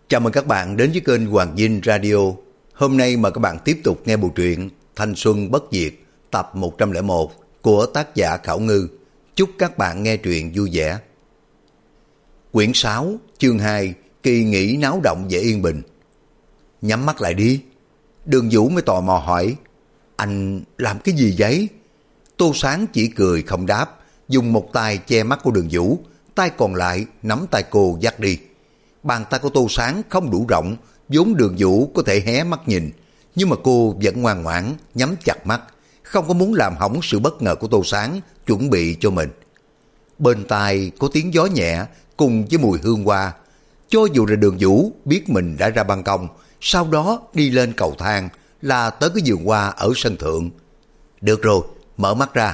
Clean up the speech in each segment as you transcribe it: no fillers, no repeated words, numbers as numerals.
Chào mừng các bạn đến với kênh Hoàng Vinh Radio. Hôm nay mời các bạn tiếp tục nghe bộ truyện Thanh Xuân Bất Diệt tập 101 của tác giả Khảo Ngư. Chúc các bạn nghe truyện vui vẻ. Quyển 6, chương 2, kỳ nghỉ náo động và yên bình. Nhắm mắt lại đi. Đường Vũ mới tò mò hỏi, anh làm cái gì vậy? Tô Sáng chỉ cười không đáp, dùng một tay che mắt của Đường Vũ, tay còn lại nắm tay cô dắt đi. Bàn tay của Tô Sáng không đủ rộng, vốn Đường Vũ có thể hé mắt nhìn, nhưng mà cô vẫn ngoan ngoãn nhắm chặt mắt, không có muốn làm hỏng sự bất ngờ của Tô Sáng chuẩn bị cho mình. Bên tai có tiếng gió nhẹ cùng với mùi hương hoa. Cho dù là Đường Vũ biết mình đã ra ban công, sau đó đi lên cầu thang là tới cái vườn hoa ở sân thượng. Được rồi, mở mắt ra.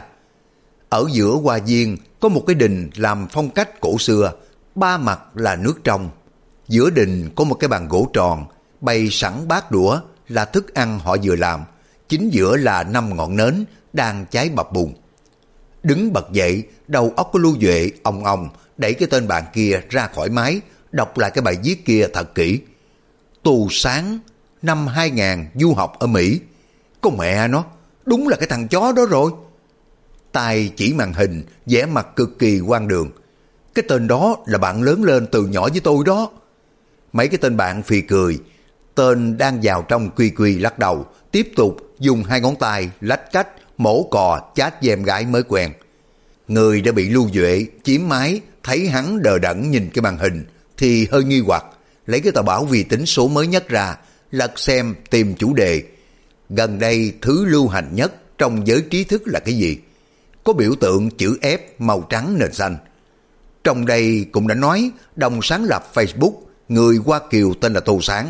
Ở giữa hoa viên có một cái đình làm phong cách cổ xưa, ba mặt là nước trong. Giữa đình có một cái bàn gỗ tròn, bày sẵn bát đũa là thức ăn họ vừa làm. Chính giữa là 5 ngọn nến đang cháy bập bùng. Đứng bật dậy, đầu óc của Lưu Duệ ong ong đẩy cái tên bạn kia ra khỏi máy, đọc lại cái bài viết kia thật kỹ. Tô Sáng, năm 2000 du học ở Mỹ. Con mẹ nó, đúng là cái thằng chó đó rồi. Tay chỉ màn hình, vẻ mặt cực kỳ hoang đường. Cái tên đó là bạn lớn lên từ nhỏ với tôi đó. Mấy cái tên bạn phì cười. Tên đang vào trong quy quy lắc đầu, tiếp tục dùng 2 ngón tay lách cách mổ cò chát với em gái mới quen. Người đã bị Lưu Duệ chiếm máy, thấy hắn đờ đẫn nhìn cái màn hình thì hơi nghi hoặc, lấy cái tờ báo vi tính số mới nhất ra, lật xem tìm chủ đề. Gần đây thứ lưu hành nhất trong giới trí thức là cái gì? Có biểu tượng chữ F màu trắng nền xanh. Trong đây cũng đã nói đồng sáng lập Facebook, người Hoa Kiều tên là Tô Sáng.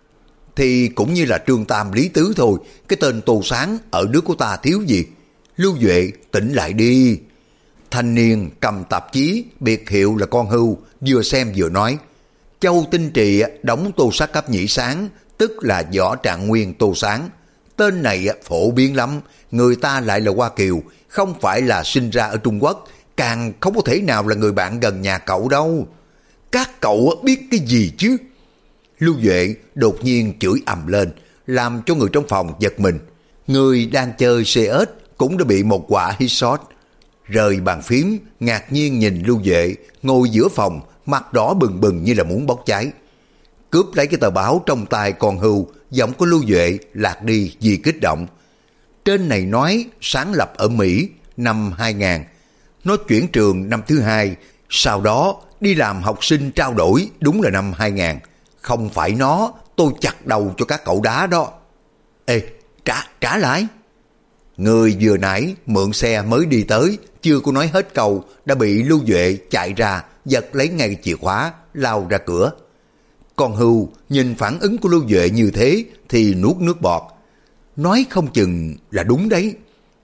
Thì cũng như là Trương Tam Lý Tứ thôi, cái tên Tô Sáng ở nước của ta thiếu gì? Lưu Duệ tỉnh lại đi. Thanh niên cầm tạp chí biệt hiệu là Con Hưu, vừa xem vừa nói, Châu Tinh Trì đóng Tô Sát cấp nhĩ sáng, tức là Võ Trạng Nguyên Tô Sáng. Tên này phổ biến lắm, người ta lại là Hoa Kiều, không phải là sinh ra ở Trung Quốc, càng không có thể nào là người bạn gần nhà cậu đâu. Các cậu biết cái gì chứ? Lưu Duệ đột nhiên chửi ầm lên, làm cho người trong phòng giật mình. Người đang chơi CS cũng đã bị một quả hit shot. Rời bàn phím, ngạc nhiên nhìn Lưu Duệ ngồi giữa phòng, mặt đỏ bừng bừng như là muốn bốc cháy. Cướp lấy cái tờ báo trong tay Con Hưu, giọng của Lưu Duệ lạc đi vì kích động. Trên này nói sáng lập ở Mỹ năm 2000, nó chuyển trường năm thứ 2, sau đó đi làm học sinh trao đổi đúng là năm 2000. Không phải nó, tôi chặt đầu cho các cậu đá đó. Ê, trả lại. Người vừa nãy mượn xe mới đi tới, chưa có nói hết câu, đã bị Lưu Duệ chạy ra, giật lấy ngay chìa khóa, lao ra cửa. Con Hưu nhìn phản ứng của Lưu Duệ như thế thì nuốt nước bọt. Nói không chừng là đúng đấy.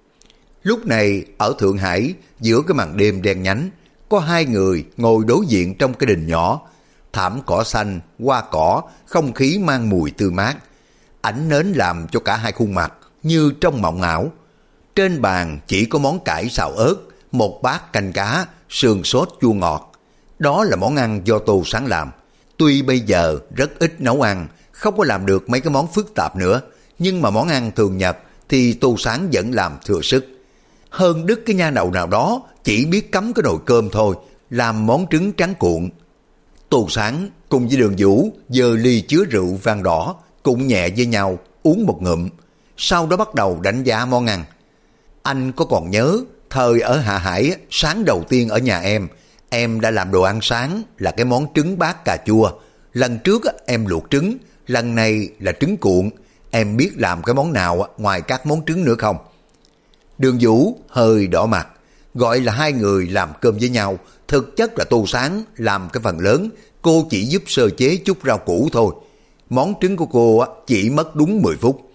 Lúc này ở Thượng Hải, giữa cái màn đêm đen nhánh, có 2 người ngồi đối diện trong cái đình nhỏ. Thảm cỏ xanh, hoa cỏ, không khí mang mùi tươi mát. Ánh nến làm cho cả hai khuôn mặt như trong mộng ảo. Trên bàn chỉ có món cải xào ớt, một bát canh cá, sườn sốt chua ngọt. Đó là món ăn do Tô Sáng làm. Tuy bây giờ rất ít nấu ăn, không có làm được mấy cái món phức tạp nữa, nhưng mà món ăn thường nhật thì Tô Sáng vẫn làm thừa sức. Hơn đứt cái nha đầu nào đó chỉ biết cắm cái nồi cơm thôi, làm món trứng trắng cuộn. Tô Sáng cùng với Đường Vũ giơ ly chứa rượu vang đỏ, cũng nhẹ với nhau uống một ngụm, sau đó bắt đầu đánh giá món ăn. Anh có còn nhớ thời ở Hạ Hải, sáng đầu tiên ở nhà em đã làm đồ ăn sáng là cái món trứng bát cà chua. Lần trước em luộc trứng, lần này là trứng cuộn. Em biết làm cái món nào ngoài các món trứng nữa không? Đường Vũ hơi đỏ mặt, gọi là 2 người làm cơm với nhau, thực chất là Tô Sáng làm cái phần lớn, cô chỉ giúp sơ chế chút rau củ thôi. Món trứng của cô chỉ mất đúng 10 phút.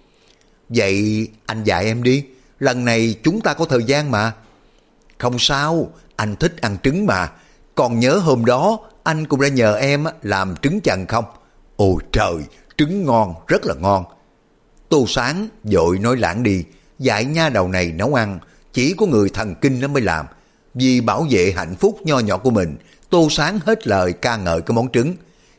Vậy anh dạy em đi, lần này chúng ta có thời gian mà. Không sao, anh thích ăn trứng mà. Còn nhớ hôm đó anh cũng đã nhờ em làm trứng chần không? Ôi trời, trứng ngon, rất là ngon. Tô Sáng vội nói lãng đi, dạy nha đầu này nấu ăn chỉ có người thần kinh nó mới làm. Vì bảo vệ hạnh phúc nho nhỏ của mình, Tô Sáng hết lời ca ngợi cái món trứng.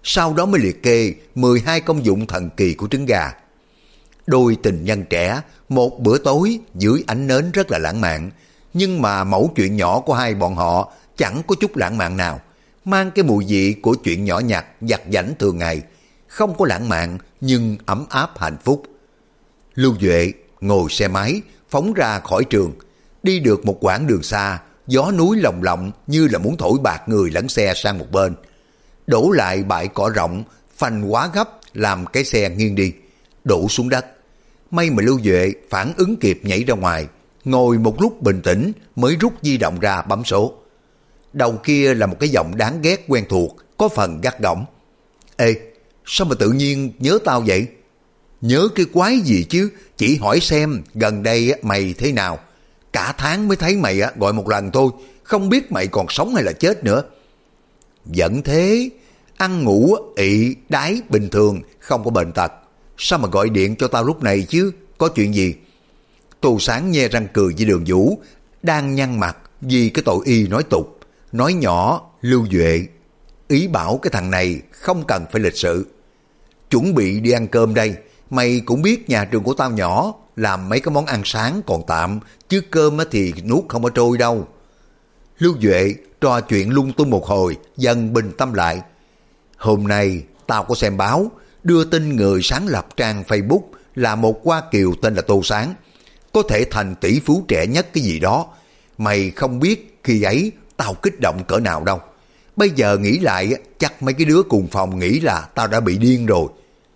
sau đó mới liệt kê 12 công dụng thần kỳ của trứng gà. Đôi tình nhân trẻ, một bữa tối dưới ánh nến rất là lãng mạn, nhưng mà mẩu chuyện nhỏ của hai bọn họ chẳng có chút lãng mạn nào, mang cái mùi vị của chuyện nhỏ nhặt, vặt vãnh thường ngày, không có lãng mạn nhưng ấm áp hạnh phúc. Lưu Duệ ngồi xe máy, phóng ra khỏi trường, đi được một quãng đường xa, gió núi lồng lộng như là muốn thổi bạt người lẫn xe sang một bên. Đổ lại bãi cỏ rộng, phanh quá gấp làm cái xe nghiêng đi, đổ xuống đất. May mà Lưu Duệ phản ứng kịp nhảy ra ngoài, ngồi một lúc bình tĩnh mới rút di động ra bấm số. Đầu kia là một cái giọng đáng ghét quen thuộc, có phần gắt gỏng. Ê, sao mà tự nhiên nhớ tao vậy? Nhớ cái quái gì chứ, chỉ hỏi xem gần đây mày thế nào. Cả tháng mới thấy mày gọi một lần thôi, không biết mày còn sống hay là chết nữa. Vẫn thế, ăn ngủ ị đái bình thường, không có bệnh tật. Sao mà gọi điện cho tao lúc này chứ, có chuyện gì? Tô Sáng nhe răng cười với Đường Vũ, đang nhăn mặt vì cái tội y nói tục. Nói nhỏ, Lưu Duệ, ý bảo cái thằng này không cần phải lịch sự. Chuẩn bị đi ăn cơm đây, mày cũng biết nhà trường của tao nhỏ, làm mấy cái món ăn sáng còn tạm, chứ cơm thì nuốt không có trôi đâu. Lưu Duệ trò chuyện lung tung một hồi, dần bình tâm lại. Hôm nay tao có xem báo, đưa tin người sáng lập trang Facebook là một Hoa Kiều tên là Tô Sáng, có thể thành tỷ phú trẻ nhất cái gì đó. Mày không biết khi ấy tao kích động cỡ nào đâu. Bây giờ nghĩ lại chắc mấy cái đứa cùng phòng nghĩ là tao đã bị điên rồi.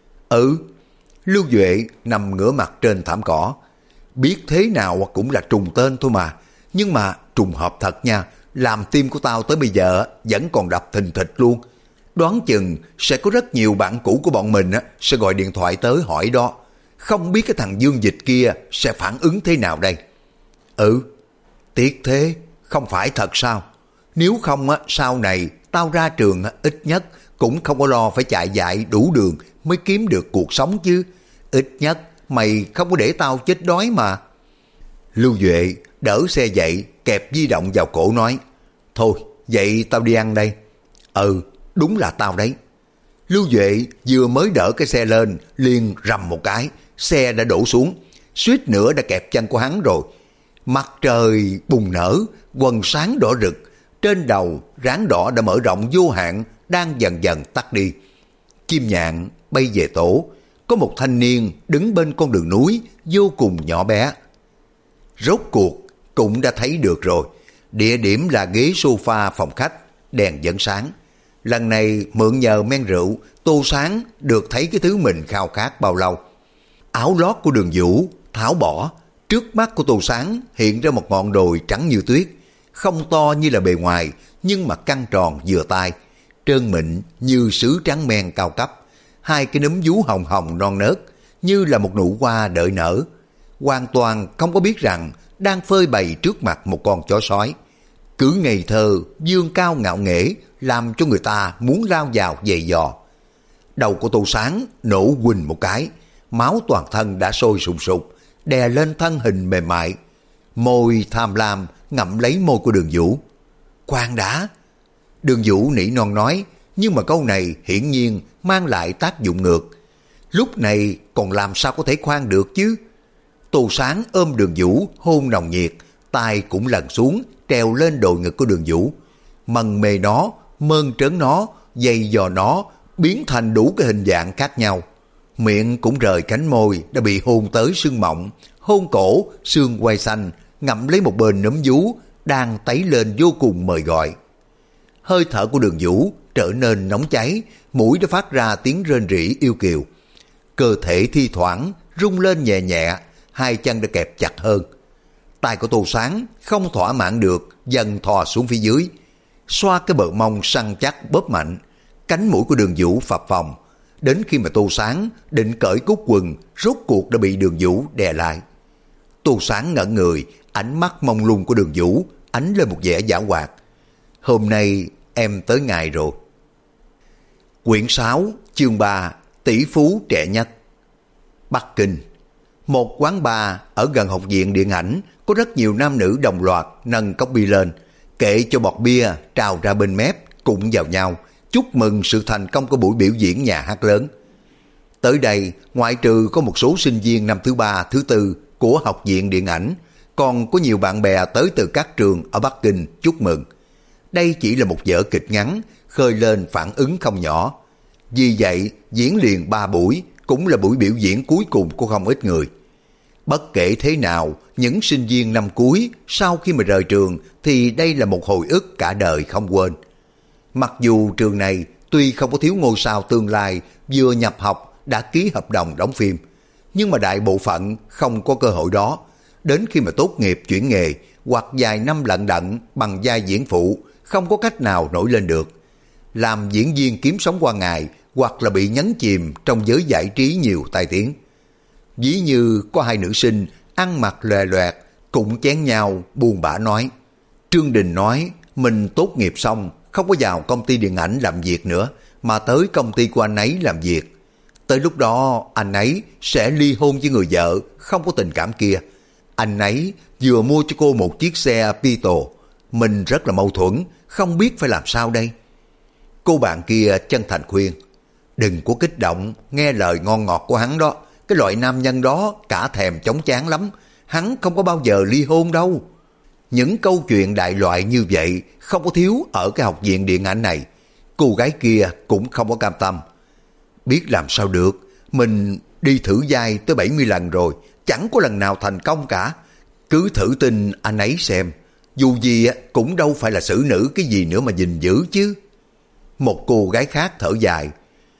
Lưu Duệ nằm ngửa mặt trên thảm cỏ. Biết thế nào cũng là trùng tên thôi mà. Nhưng mà trùng hợp thật nha, làm tim của tao tới bây giờ vẫn còn đập thình thịch luôn. Đoán chừng sẽ có rất nhiều bạn cũ của bọn mình sẽ gọi điện thoại tới hỏi đó. Không biết cái thằng Dương Dịch kia sẽ phản ứng thế nào đây? Tiếc thế, không phải thật sao? Nếu không sau này tao ra trường ít nhất cũng không có lo phải chạy dại đủ đường mới kiếm được cuộc sống chứ. Ít nhất mày không có để tao chết đói mà. Lưu Duệ đỡ xe dậy, kẹp di động vào cổ nói, thôi vậy tao đi ăn đây. Đúng là tao đấy. Lưu Duệ vừa mới đỡ cái xe lên, liền rầm một cái, xe đã đổ xuống, suýt nữa đã kẹp chân của hắn rồi. Mặt trời bùng nở, quần sáng đỏ rực, trên đầu ráng đỏ đã mở rộng vô hạn, đang dần dần tắt đi. Chim nhạn bay về tổ, có một thanh niên đứng bên con đường núi vô cùng nhỏ bé. Rốt cuộc cũng đã thấy được rồi, địa điểm là ghế sofa phòng khách, đèn vẫn sáng. Lần này mượn nhờ men rượu, Tô Sáng được thấy cái thứ mình khao khát bao lâu. Áo lót của Đường Vũ tháo bỏ, trước mắt của Tô Sáng hiện ra một ngọn đồi trắng như tuyết, không to như là bề ngoài, nhưng mà căng tròn vừa tay, trơn mịn như sứ trắng men cao cấp, hai cái núm vú hồng hồng non nớt, như là một nụ hoa đợi nở. Hoàn toàn không có biết rằng đang phơi bày trước mặt một con chó sói. Cứ ngây thơ, dương cao ngạo nghễ, làm cho người ta muốn lao vào giày dò. Đầu của Tô Sáng nổ quỳnh một cái, máu toàn thân đã sôi sùng sục, đè lên thân hình mềm mại. Môi tham lam ngậm lấy môi của Đường Vũ. Khoan đã. Đường Vũ nỉ non nói, nhưng mà câu này hiển nhiên mang lại tác dụng ngược. Lúc này còn làm sao có thể khoan được chứ? Tô Sáng ôm Đường Vũ hôn nồng nhiệt, tay cũng lần xuống trèo lên đồi ngực của Đường Vũ, mần mê nó, mơn trớn nó, dày dò nó, biến thành đủ cái hình dạng khác nhau. Miệng cũng rời cánh môi đã bị hôn tới sưng mọng, hôn cổ, xương quai xanh, ngậm lấy một bên núm vú đang tấy lên vô cùng mời gọi. Hơi thở của Đường Vũ trở nên nóng cháy, mũi đã phát ra tiếng rên rỉ yêu kiều. Cơ thể thi thoảng rung lên nhẹ nhẹ, hai chân đã kẹp chặt hơn. Tay của Tô Sáng không thỏa mãn được, dần thò xuống phía dưới, xoa cái bờ mông săn chắc bóp mạnh. Cánh mũi của Đường Vũ phập phồng, đến khi mà Tô Sáng định cởi cúc quần, rốt cuộc đã bị Đường Vũ đè lại. Tô Sáng ngẩn người, ánh mắt mông lung của Đường Vũ ánh lên một vẻ giảo hoạt. Hôm nay em tới ngày rồi. Quyển 6, chương 3, tỷ phú trẻ nhất. Bắc Kinh. Một quán bar ở gần học viện điện ảnh, có rất nhiều nam nữ đồng loạt nâng cốc bia lên, kệ cho bọt bia trào ra bên mép, cùng vào nhau, chúc mừng sự thành công của buổi biểu diễn nhà hát lớn. Tới đây, ngoại trừ có một số sinh viên năm thứ 3, thứ 4 của Học viện Điện ảnh, còn có nhiều bạn bè tới từ các trường ở Bắc Kinh chúc mừng. Đây chỉ là một vở kịch ngắn, khơi lên phản ứng không nhỏ. Vì vậy, diễn liền 3 buổi, cũng là buổi biểu diễn cuối cùng của không ít người. Bất kể thế nào, những sinh viên năm cuối sau khi mà rời trường thì đây là một hồi ức cả đời không quên. Mặc dù trường này tuy không có thiếu ngôi sao tương lai vừa nhập học đã ký hợp đồng đóng phim, nhưng mà đại bộ phận không có cơ hội đó. Đến khi mà tốt nghiệp chuyển nghề hoặc vài năm lận đận bằng vai diễn phụ, không có cách nào nổi lên được. Làm diễn viên kiếm sống qua ngày hoặc là bị nhấn chìm trong giới giải trí nhiều tai tiếng. Ví như có 2 nữ sinh ăn mặc lòe loẹt, cũng chén nhau buồn bã nói. Trương Đình nói mình tốt nghiệp xong không có vào công ty điện ảnh làm việc nữa, mà tới công ty của anh ấy làm việc. Tới lúc đó anh ấy sẽ ly hôn với người vợ không có tình cảm kia. Anh ấy vừa mua cho cô một chiếc xe Beetle. Mình rất là mâu thuẫn, không biết phải làm sao đây. Cô bạn kia chân thành khuyên, đừng có kích động, nghe lời ngon ngọt của hắn đó. Cái loại nam nhân đó cả thèm chóng chán lắm, hắn không có bao giờ ly hôn đâu. Những câu chuyện đại loại như vậy không có thiếu ở cái học viện điện ảnh này. Cô gái kia cũng không có cam tâm. Biết làm sao được, mình đi thử vai tới 70 lần rồi, chẳng có lần nào thành công cả. Cứ thử tin anh ấy xem, dù gì cũng đâu phải là xử nữ cái gì nữa mà gìn giữ chứ. Một cô gái khác thở dài,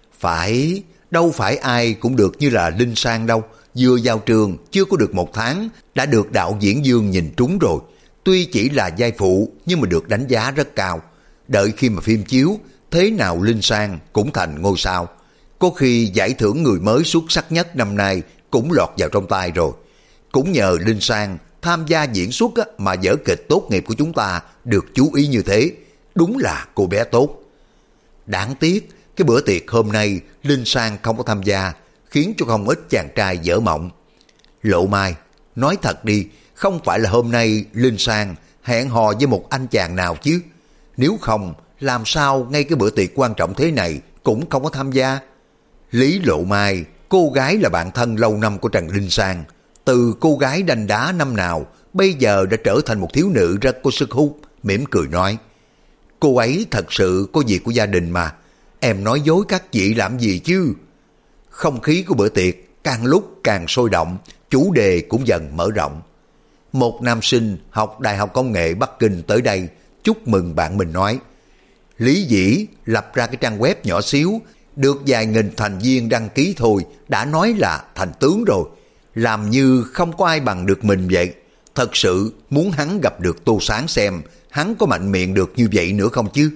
đâu phải ai cũng được như là Linh Sang đâu. Vừa vào trường chưa có được 1 tháng đã được đạo diễn Dương nhìn trúng rồi. Tuy chỉ là vai phụ nhưng mà được đánh giá rất cao. Đợi khi mà phim chiếu, thế nào Linh Sang cũng thành ngôi sao. Có khi giải thưởng người mới xuất sắc nhất năm nay cũng lọt vào trong tay rồi. Cũng nhờ Linh Sang tham gia diễn xuất mà vở kịch tốt nghiệp của chúng ta được chú ý như thế. Đúng là cô bé tốt. Đáng tiếc cái bữa tiệc hôm nay Linh Sang không có tham gia, khiến cho không ít chàng trai dở mộng. Lộ Mai, nói thật đi, không phải là hôm nay Linh Sang hẹn hò với một anh chàng nào chứ? Nếu không, làm sao ngay cái bữa tiệc quan trọng thế này cũng không có tham gia? Lý Lộ Mai, cô gái là bạn thân lâu năm của Trần Linh Sang. Từ cô gái đanh đá năm nào, bây giờ đã trở thành một thiếu nữ rất có sức hút, mỉm cười nói. Cô ấy thật sự có việc của gia đình mà, em nói dối các chị làm gì chứ? Không khí của bữa tiệc càng lúc càng sôi động, chủ đề cũng dần mở rộng. Một nam sinh học Đại học Công nghệ Bắc Kinh tới đây chúc mừng bạn mình nói. Lý Dĩ lập ra cái trang web nhỏ xíu, được vài nghìn thành viên đăng ký thôi, đã nói là thành tướng rồi. Làm như không có ai bằng được mình vậy. Thật sự muốn hắn gặp được Tô Sáng xem hắn có mạnh miệng được như vậy nữa không chứ?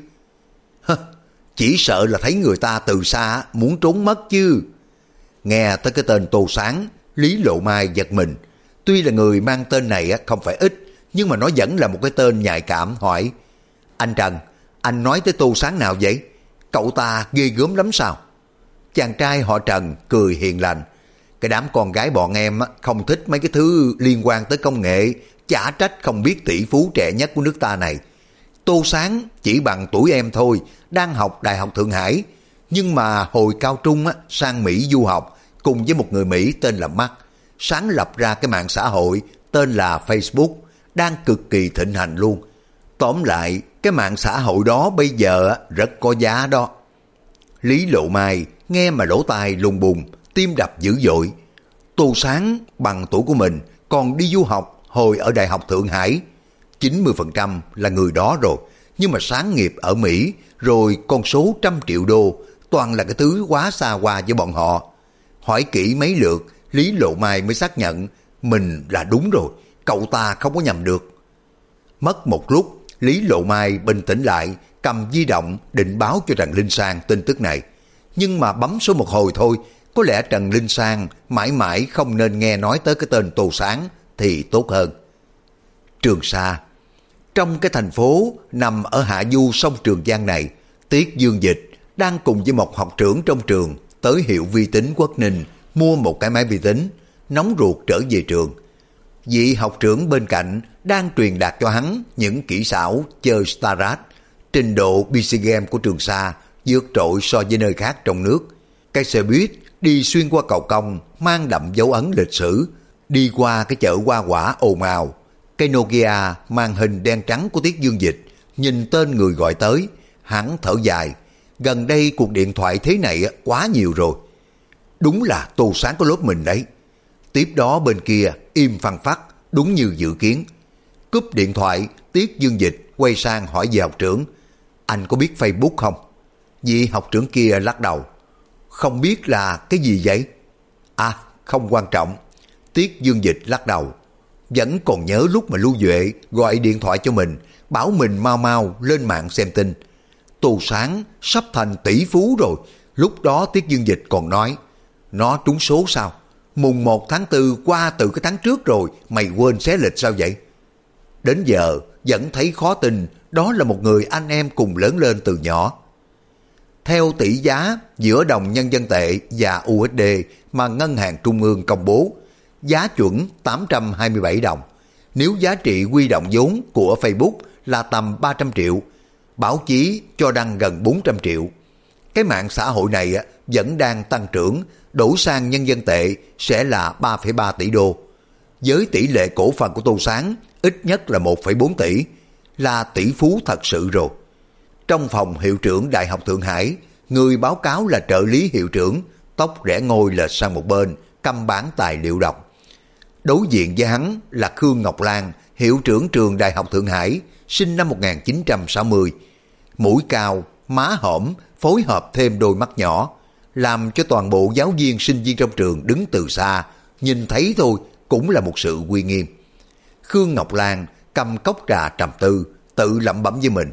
Chỉ sợ là thấy người ta từ xa muốn trốn mất chứ. Nghe tới cái tên Tô Sáng, Lý Lộ Mai giật mình. Tuy là người mang tên này không phải ít, nhưng mà nó vẫn là một cái tên nhạy cảm. Hỏi, anh Trần, anh nói tới Tô Sáng nào vậy? Cậu ta ghê gớm lắm sao? Chàng trai họ Trần cười hiền lành. Cái đám con gái bọn em không thích mấy cái thứ liên quan tới công nghệ, chả trách không biết tỷ phú trẻ nhất của nước ta này. Tô Sáng chỉ bằng tuổi em thôi, đang học Đại học Thượng Hải. Nhưng mà hồi cao trung sang Mỹ du học cùng với một người Mỹ tên là Mark, sáng lập ra cái mạng xã hội tên là Facebook, đang cực kỳ thịnh hành luôn. Tóm lại, cái mạng xã hội đó bây giờ rất có giá đó. Lý Lộ Mai nghe mà lỗ tai lùng bùng, tim đập dữ dội. Tô Sáng bằng tuổi của mình còn đi du học hồi ở Đại học Thượng Hải. 90% là người đó rồi, nhưng mà sáng nghiệp ở Mỹ, rồi con số 100 triệu đô, toàn là cái thứ quá xa hoa với bọn họ. Hỏi kỹ mấy lượt, Lý Lộ Mai mới xác nhận mình là đúng rồi, cậu ta không có nhầm được. Mất một lúc, Lý Lộ Mai bình tĩnh lại, cầm di động định báo cho Trần Linh Sang tin tức này. Nhưng mà bấm số một hồi thôi, có lẽ Trần Linh Sang mãi mãi không nên nghe nói tới cái tên Tô Sáng thì tốt hơn. Trường Sa, trong cái thành phố nằm ở hạ du sông Trường Giang này, Tiết Dương Dịch đang cùng với một học trưởng trong trường tới hiệu vi tính Quốc Ninh mua một cái máy vi tính, nóng ruột trở về trường. Vị học trưởng bên cạnh đang truyền đạt cho hắn những kỹ xảo chơi Starrat. Trình độ PC game của Trường Sa vượt trội so với nơi khác trong nước. Cái xe buýt đi xuyên qua cầu cong mang đậm dấu ấn lịch sử, đi qua cái chợ hoa quả ồn ào. Cái Nokia màn hình đen trắng của Tiết Dương Dịch nhìn tên người gọi tới, hắn thở dài. Gần đây cuộc điện thoại thế này quá nhiều rồi. Đúng là Tô Sáng có lốt mình đấy. Tiếp đó bên kia im phăng phắc, đúng như dự kiến. Cúp điện thoại, Tiết Dương Dịch quay sang hỏi về học trưởng. Anh có biết Facebook không? Vị học trưởng kia lắc đầu. Không biết là cái gì vậy? À, không quan trọng. Tiết Dương Dịch lắc đầu. Vẫn còn nhớ lúc mà Lưu Duệ gọi điện thoại cho mình, bảo mình mau mau lên mạng xem tin. Tô Sáng sắp thành tỷ phú rồi. Lúc đó Tiết Dương Dịch còn nói, nó trúng số sao? Mùng 1 tháng 4 qua từ cái tháng trước rồi, mày quên xé lịch sao vậy? Đến giờ vẫn thấy khó tin, đó là một người anh em cùng lớn lên từ nhỏ. Theo tỷ giá giữa đồng nhân dân tệ và USD mà Ngân hàng Trung ương công bố, giá chuẩn 827 đồng. Nếu giá trị huy động vốn của Facebook là tầm 300 triệu, báo chí cho đăng gần 400 triệu. Cái mạng xã hội này vẫn đang tăng trưởng, đổ sang nhân dân tệ sẽ là 3,3 tỷ đô. Với tỷ lệ cổ phần của Tô Sáng ít nhất là 1,4 tỷ, là tỷ phú thật sự rồi. Trong phòng hiệu trưởng Đại học Thượng Hải, người báo cáo là trợ lý hiệu trưởng, tóc rẽ ngôi lệch sang một bên, cầm bản tài liệu đọc. Đối diện với hắn là Khương Ngọc Lan, hiệu trưởng trường Đại học Thượng Hải, sinh năm 1960. Mũi cao, má hõm, phối hợp thêm đôi mắt nhỏ, làm cho toàn bộ giáo viên sinh viên trong trường đứng từ xa, nhìn thấy thôi cũng là một sự uy nghiêm. Khương Ngọc Lan cầm cốc trà trầm tư, tự lẩm bẩm với mình.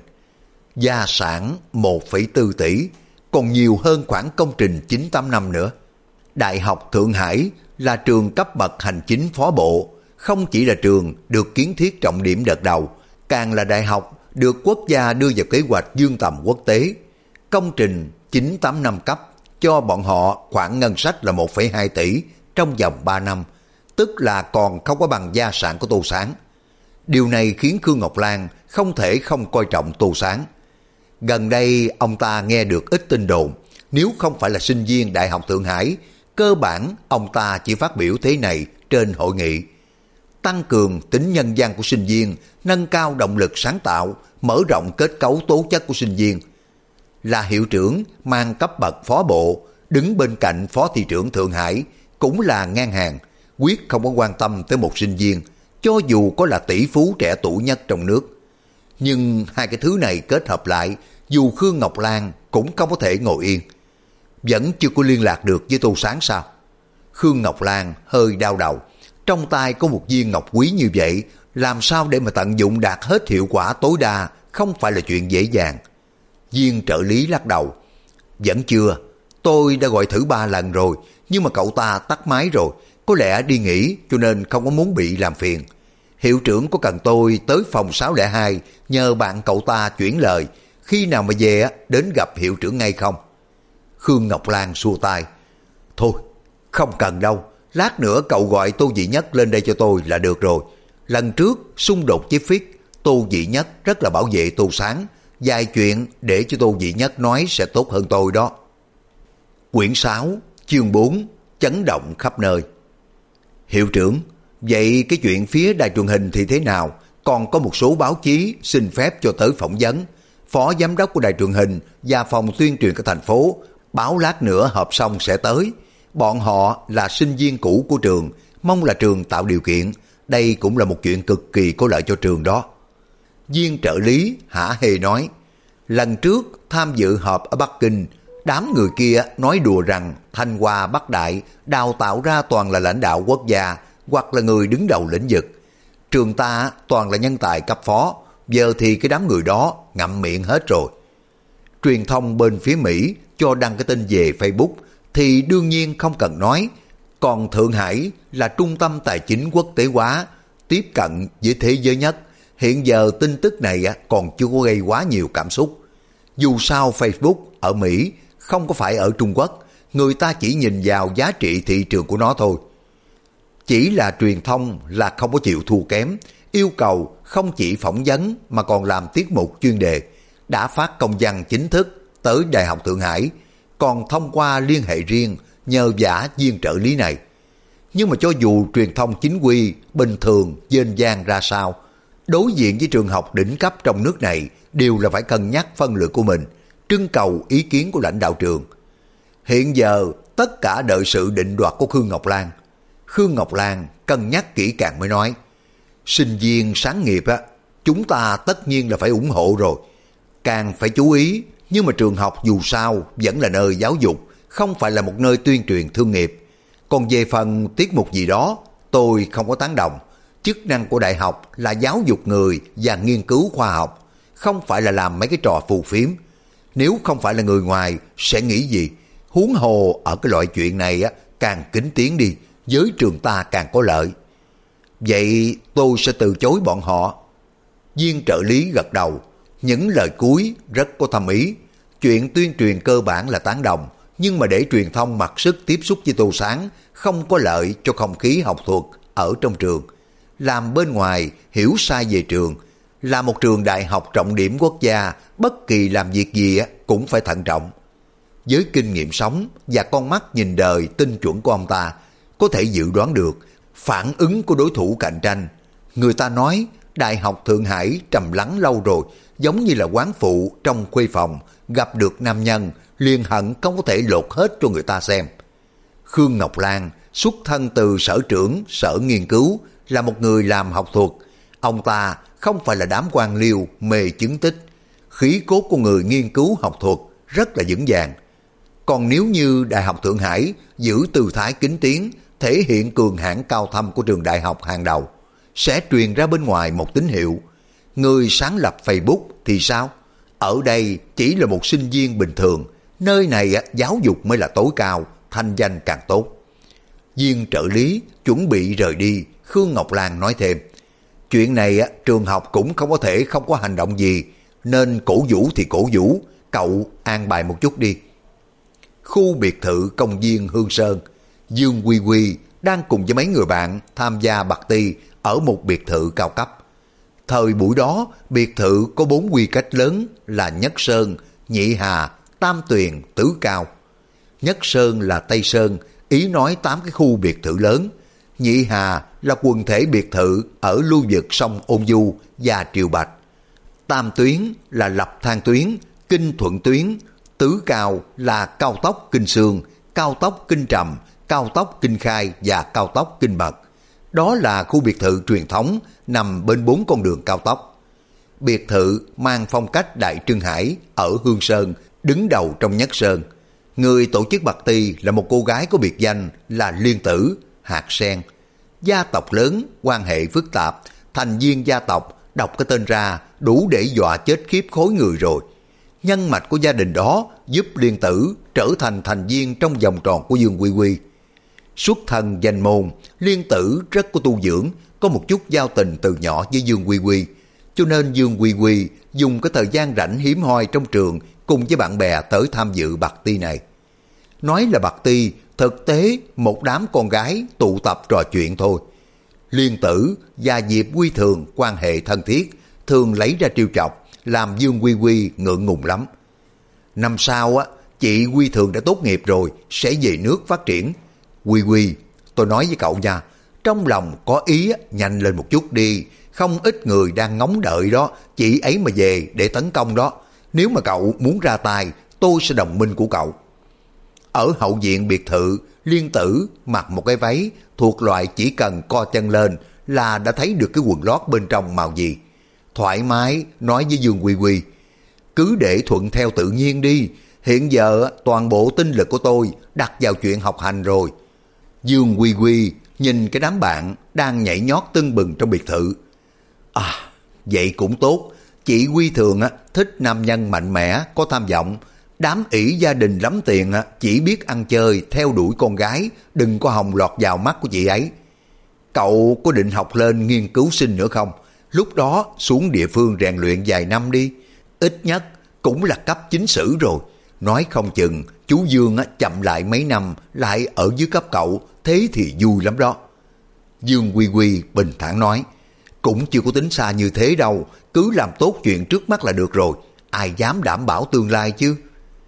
Gia sản 1,4 tỷ, còn nhiều hơn khoản công trình 9-8 năm nữa. Đại học Thượng Hải là trường cấp bậc hành chính phó bộ, không chỉ là trường được kiến thiết trọng điểm đợt đầu, càng là đại học được quốc gia đưa vào kế hoạch dương tầm quốc tế. Công trình 9-8 năm cấp cho bọn họ khoản ngân sách là 1,2 tỷ trong vòng 3 năm, tức là còn không có bằng gia sản của Tô Sáng. Điều này khiến Khương Ngọc Lan không thể không coi trọng Tô Sáng. Gần đây ông ta nghe được ít tin đồn, nếu không phải là sinh viên Đại học Thượng Hải, cơ bản ông ta chỉ phát biểu thế này trên hội nghị. Tăng cường tính nhân văn của sinh viên, nâng cao động lực sáng tạo, mở rộng kết cấu tố chất của sinh viên. Là hiệu trưởng mang cấp bậc phó bộ, đứng bên cạnh phó thị trưởng Thượng Hải, cũng là ngang hàng, quyết không có quan tâm tới một sinh viên, cho dù có là tỷ phú trẻ tuổi nhất trong nước. Nhưng hai cái thứ này kết hợp lại, dù Khương Ngọc Lan cũng không có thể ngồi yên. Vẫn chưa có liên lạc được với Tô Sáng sao? Khương Ngọc Lan hơi đau đầu, trong tay có một viên ngọc quý như vậy, làm sao để mà tận dụng đạt hết hiệu quả tối đa không phải là chuyện dễ dàng. Viên trợ lý lắc đầu. Vẫn chưa, tôi đã gọi thử 3 lần rồi, nhưng mà cậu ta tắt máy rồi, có lẽ đi nghỉ cho nên không có muốn bị làm phiền. Hiệu trưởng có cần tôi tới phòng 602 nhờ bạn cậu ta chuyển lời, khi nào mà về đến gặp hiệu trưởng ngay không? Khương Ngọc Lan xua tay. Thôi, không cần đâu, lát nữa cậu gọi Tô Dị Nhất lên đây cho tôi là được rồi. Lần trước xung đột với Phít, Tô Dị Nhất rất là bảo vệ Tô Sáng, vài chuyện để cho Tô Dị Nhất nói sẽ tốt hơn tôi đó. Quyển 6, chương 4, chấn động khắp nơi. Hiệu trưởng, vậy cái chuyện phía đài truyền hình thì thế nào? Còn có một số báo chí xin phép cho tới phỏng vấn. Phó giám đốc của đài truyền hình và phòng tuyên truyền của thành phố báo lát nữa họp xong sẽ tới. Bọn họ là sinh viên cũ của trường, mong là trường tạo điều kiện. Đây cũng là một chuyện cực kỳ có lợi cho trường đó. Viên trợ lý hả hê nói, lần trước tham dự họp ở Bắc Kinh, đám người kia nói đùa rằng Thanh Hoa Bắc Đại đào tạo ra toàn là lãnh đạo quốc gia hoặc là người đứng đầu lĩnh vực. Trường ta toàn là nhân tài cấp phó, giờ thì cái đám người đó ngậm miệng hết rồi. Truyền thông bên phía Mỹ cho đăng cái tin về Facebook thì đương nhiên không cần nói. Còn Thượng Hải là trung tâm tài chính quốc tế hóa, tiếp cận với thế giới nhất. Hiện giờ tin tức này còn chưa có gây quá nhiều cảm xúc. Dù sao Facebook ở Mỹ không có phải ở Trung Quốc, người ta chỉ nhìn vào giá trị thị trường của nó thôi. Chỉ là truyền thông là không có chịu thua kém, yêu cầu không chỉ phỏng vấn mà còn làm tiết mục chuyên đề, đã phát công văn chính thức tới Đại học Thượng Hải, còn thông qua liên hệ riêng nhờ vả viên trợ lý này. Nhưng mà cho dù truyền thông chính quy, bình thường, dên dang ra sao, đối diện với trường học đỉnh cấp trong nước này đều là phải cân nhắc phân lượng của mình, trưng cầu ý kiến của lãnh đạo trường. Hiện giờ tất cả đợi sự định đoạt của Khương Ngọc Lan. Khương Ngọc Lan cân nhắc kỹ càng mới nói, sinh viên sáng nghiệp á, chúng ta tất nhiên là phải ủng hộ rồi, càng phải chú ý, nhưng mà trường học dù sao vẫn là nơi giáo dục, không phải là một nơi tuyên truyền thương nghiệp. Còn về phần tiết mục gì đó, tôi không có tán đồng. Chức năng của đại học là giáo dục người và nghiên cứu khoa học, không phải là làm mấy cái trò phù phiếm. Nếu không phải là người ngoài sẽ nghĩ gì? Huống hồ ở cái loại chuyện này á, càng kính tiếng đi, với trường ta càng có lợi. Vậy tôi sẽ từ chối bọn họ. Viên trợ lý gật đầu, những lời cuối rất có thâm ý. Chuyện tuyên truyền cơ bản là tán đồng, nhưng mà để truyền thông mặc sức tiếp xúc với Tô Sáng không có lợi cho không khí học thuật ở trong trường. Làm bên ngoài hiểu sai về trường, là một trường đại học trọng điểm quốc gia, bất kỳ làm việc gì cũng phải thận trọng. Với kinh nghiệm sống và con mắt nhìn đời tinh chuẩn của ông ta, có thể dự đoán được phản ứng của đối thủ cạnh tranh. Người ta nói Đại học Thượng Hải trầm lắng lâu rồi, giống như là quán phụ trong khuê phòng, gặp được nam nhân liền hận không có thể lột hết cho người ta xem. Khương Ngọc Lan xuất thân từ sở trưởng sở nghiên cứu, là một người làm học thuật. Ông ta không phải là đám quan liêu mê chứng tích. Khí cốt của người nghiên cứu học thuật rất là vững vàng. Còn nếu như Đại học Thượng Hải giữ tư thái kính tiếng, thể hiện cường hãn cao thâm của trường đại học hàng đầu, sẽ truyền ra bên ngoài một tín hiệu. Người sáng lập Facebook thì sao? Ở đây chỉ là một sinh viên bình thường, nơi này giáo dục mới là tối cao, thanh danh càng tốt. Viên trợ lý chuẩn bị rời đi, Khương Ngọc Lan nói thêm, chuyện này trường học cũng không có thể không có hành động gì, nên cổ vũ thì cổ vũ, cậu an bài một chút đi. Khu biệt thự công viên Hương Sơn, Dương Quy Quy đang cùng với mấy người bạn tham gia party ở một biệt thự cao cấp. Thời buổi đó, biệt thự có 4 quy cách lớn là Nhất Sơn, Nhị Hà, Tam Tuyền, Tứ Cao. Nhất Sơn là Tây Sơn, ý nói 8 cái khu biệt thự lớn. Nhị Hà là quần thể biệt thự ở lưu vực sông Ôn Du và Triều Bạch. Tam Tuyến là Lập Thang Tuyến, Kinh Thuận Tuyến. Tứ Cao là cao tốc Kinh Sương, cao tốc Kinh Trầm, cao tốc Kinh Khai và cao tốc Kinh Mật. Đó là khu biệt thự truyền thống nằm bên 4 con đường cao tốc. Biệt thự mang phong cách Đại Trưng Hải ở Hương Sơn, đứng đầu trong Nhất Sơn. Người tổ chức party là một cô gái có biệt danh là Liên Tử, hạt sen. Gia tộc lớn, quan hệ phức tạp, thành viên gia tộc đọc cái tên ra đủ để dọa chết khiếp khối người rồi. Nhân mạch của gia đình đó giúp Liên Tử trở thành thành viên trong vòng tròn của Dương Quy Quy. Xuất thân danh môn, Liên Tử rất có tu dưỡng, có một chút giao tình từ nhỏ với Dương Quy Quy, cho nên Dương Quy Quy dùng cái thời gian rảnh hiếm hoi trong trường cùng với bạn bè tới tham dự party này. Nói là party, thực tế một đám con gái tụ tập trò chuyện thôi. Liên Tử và Diệp Quy Thường quan hệ thân thiết, thường lấy ra trêu chọc, làm Dương Quy Quy ngượng ngùng lắm. Năm sau chị Quy Thường đã tốt nghiệp rồi, sẽ về nước phát triển. Quy Quy, tôi nói với cậu nha, trong lòng có ý nhanh lên một chút đi, không ít người đang ngóng đợi đó, chị ấy mà về để tấn công đó. Nếu mà cậu muốn ra tay, tôi sẽ đồng minh của cậu. Ở hậu viện biệt thự, Liên Tử mặc một cái váy thuộc loại chỉ cần co chân lên là đã thấy được cái quần lót bên trong màu gì. Thoải mái nói với Dương Quy Quy, cứ để thuận theo tự nhiên đi, hiện giờ toàn bộ tinh lực của tôi đặt vào chuyện học hành rồi. Dương Quy Quy nhìn cái đám bạn đang nhảy nhót tưng bừng trong biệt thự. À, vậy cũng tốt, chị Quy Thường thích nam nhân mạnh mẽ, có tham vọng. Đám ỷ gia đình lắm tiền chỉ biết ăn chơi, theo đuổi con gái, đừng có hòng lọt vào mắt của chị ấy. Cậu có định học lên nghiên cứu sinh nữa không? Lúc đó xuống địa phương rèn luyện vài năm đi, ít nhất cũng là cấp chính sử rồi. Nói không chừng chú Dương chậm lại mấy năm lại ở dưới cấp cậu, thế thì vui lắm đó. Dương Quy Quy bình thản nói, cũng chưa có tính xa như thế đâu, cứ làm tốt chuyện trước mắt là được rồi, ai dám đảm bảo tương lai chứ.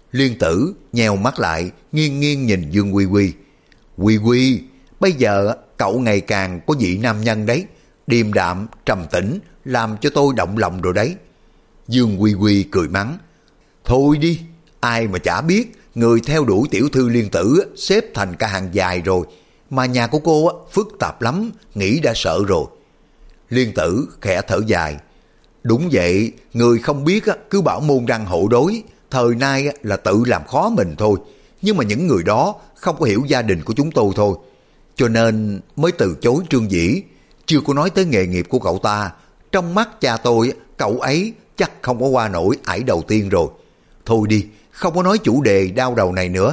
Liên Tử nheo mắt lại, nghiêng nghiêng nhìn Dương Quy Quy. Quy Quy, bây giờ cậu ngày càng có vị nam nhân đấy, điềm đạm, trầm tĩnh, làm cho tôi động lòng rồi đấy. Dương Quy Quy cười mắng. Thôi đi, ai mà chả biết, người theo đuổi tiểu thư Liên Tử xếp thành cả hàng dài rồi, mà nhà của cô phức tạp lắm, nghĩ đã sợ rồi. Liên Tử khẽ thở dài. Đúng vậy, người không biết cứ bảo môn đăng hộ đối, thời nay là tự làm khó mình thôi. Nhưng mà những người đó không có hiểu gia đình của chúng tôi thôi. Cho nên mới từ chối Trương Dĩ. Chưa có nói tới nghề nghiệp của cậu ta. Trong mắt cha tôi, cậu ấy chắc không có qua nổi ải đầu tiên rồi. Thôi đi, không có nói chủ đề đau đầu này nữa.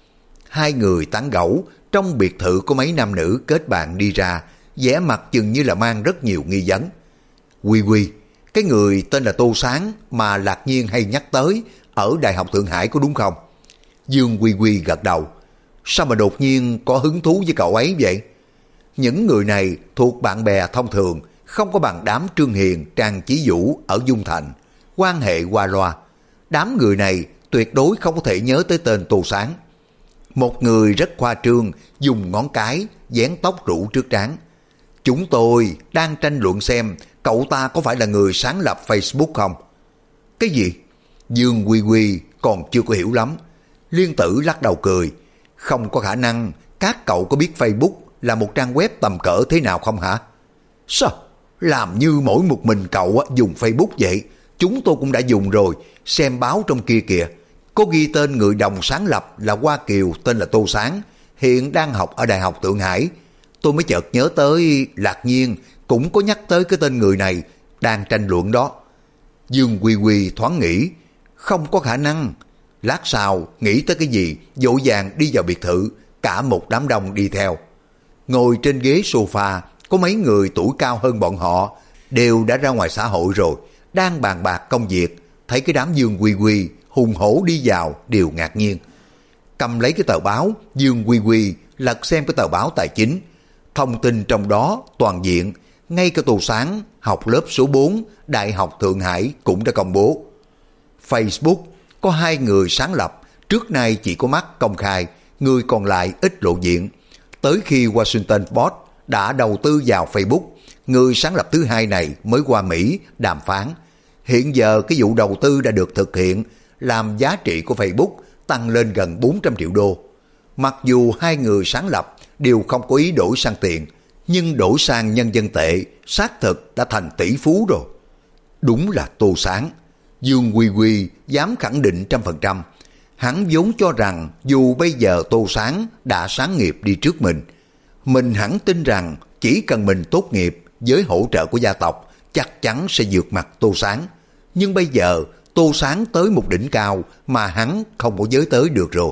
Hai người tán gẫu trong biệt thự có mấy nam nữ kết bạn đi ra, vẻ mặt chừng như là mang rất nhiều nghi vấn. Quy Quy, cái người tên là Tô Sáng mà Lạc Nhiên hay nhắc tới ở Đại học Thượng Hải có đúng không? Dương Quy Quy gật đầu. Sao mà đột nhiên có hứng thú với cậu ấy vậy? Những người này thuộc bạn bè thông thường, không có bằng đám Trương Hiền, Trang Chí Vũ ở Dung Thành, quan hệ qua loa. Đám người này tuyệt đối không có thể nhớ tới tên Tô Sáng. Một người rất khoa trương, dùng ngón cái vén tóc rủ trước trán. Chúng tôi đang tranh luận xem cậu ta có phải là người sáng lập Facebook không? Cái gì? Dương Quy Quy còn chưa có hiểu lắm. Liên Tử lắc đầu cười. Không có khả năng, các cậu có biết Facebook là một trang web tầm cỡ thế nào không hả? Sao? Làm như mỗi một mình cậu dùng Facebook vậy. Chúng tôi cũng đã dùng rồi, xem báo trong kia kìa. Có ghi tên người đồng sáng lập là Hoa Kiều tên là Tô Sáng, hiện đang học ở Đại học Thượng Hải. Tôi mới chợt nhớ tới Lạc Nhiên cũng có nhắc tới cái tên người này đang tranh luận đó. Dương Quy Quy thoáng nghĩ, không có khả năng. Lát sau nghĩ tới cái gì, vội vàng đi vào biệt thự, cả một đám đông đi theo. Ngồi trên ghế sofa, có mấy người tuổi cao hơn bọn họ, đều đã ra ngoài xã hội rồi, đang bàn bạc công việc. Thấy cái đám Dương Quy Quy hùng hổ đi vào, đều ngạc nhiên. Cầm lấy cái tờ báo, Dương Quy Quy lật xem cái tờ báo tài chính. Thông tin trong đó toàn diện, ngay cả Tô Sáng học lớp số 4 Đại học Thượng Hải cũng đã công bố. Facebook có 2 người sáng lập, trước nay chỉ có mắt công khai, người còn lại ít lộ diện. Tới khi Washington Post đã đầu tư vào Facebook, người sáng lập thứ hai này mới qua Mỹ đàm phán. Hiện giờ cái vụ đầu tư đã được thực hiện, làm giá trị của Facebook tăng lên gần 400 triệu đô. Mặc dù 2 người sáng lập đều không có ý đổi sang tiền, nhưng đổi sang nhân dân tệ, xác thực đã thành tỷ phú rồi. Đúng là Tô Sáng. Dương Quy Quy dám khẳng định 100%. Hắn vốn cho rằng dù bây giờ Tô Sáng đã sáng nghiệp đi trước mình hẳn tin rằng chỉ cần mình tốt nghiệp với hỗ trợ của gia tộc, chắc chắn sẽ vượt mặt Tô Sáng. Nhưng bây giờ Tô Sáng tới một đỉnh cao mà hắn không có giới tới được rồi.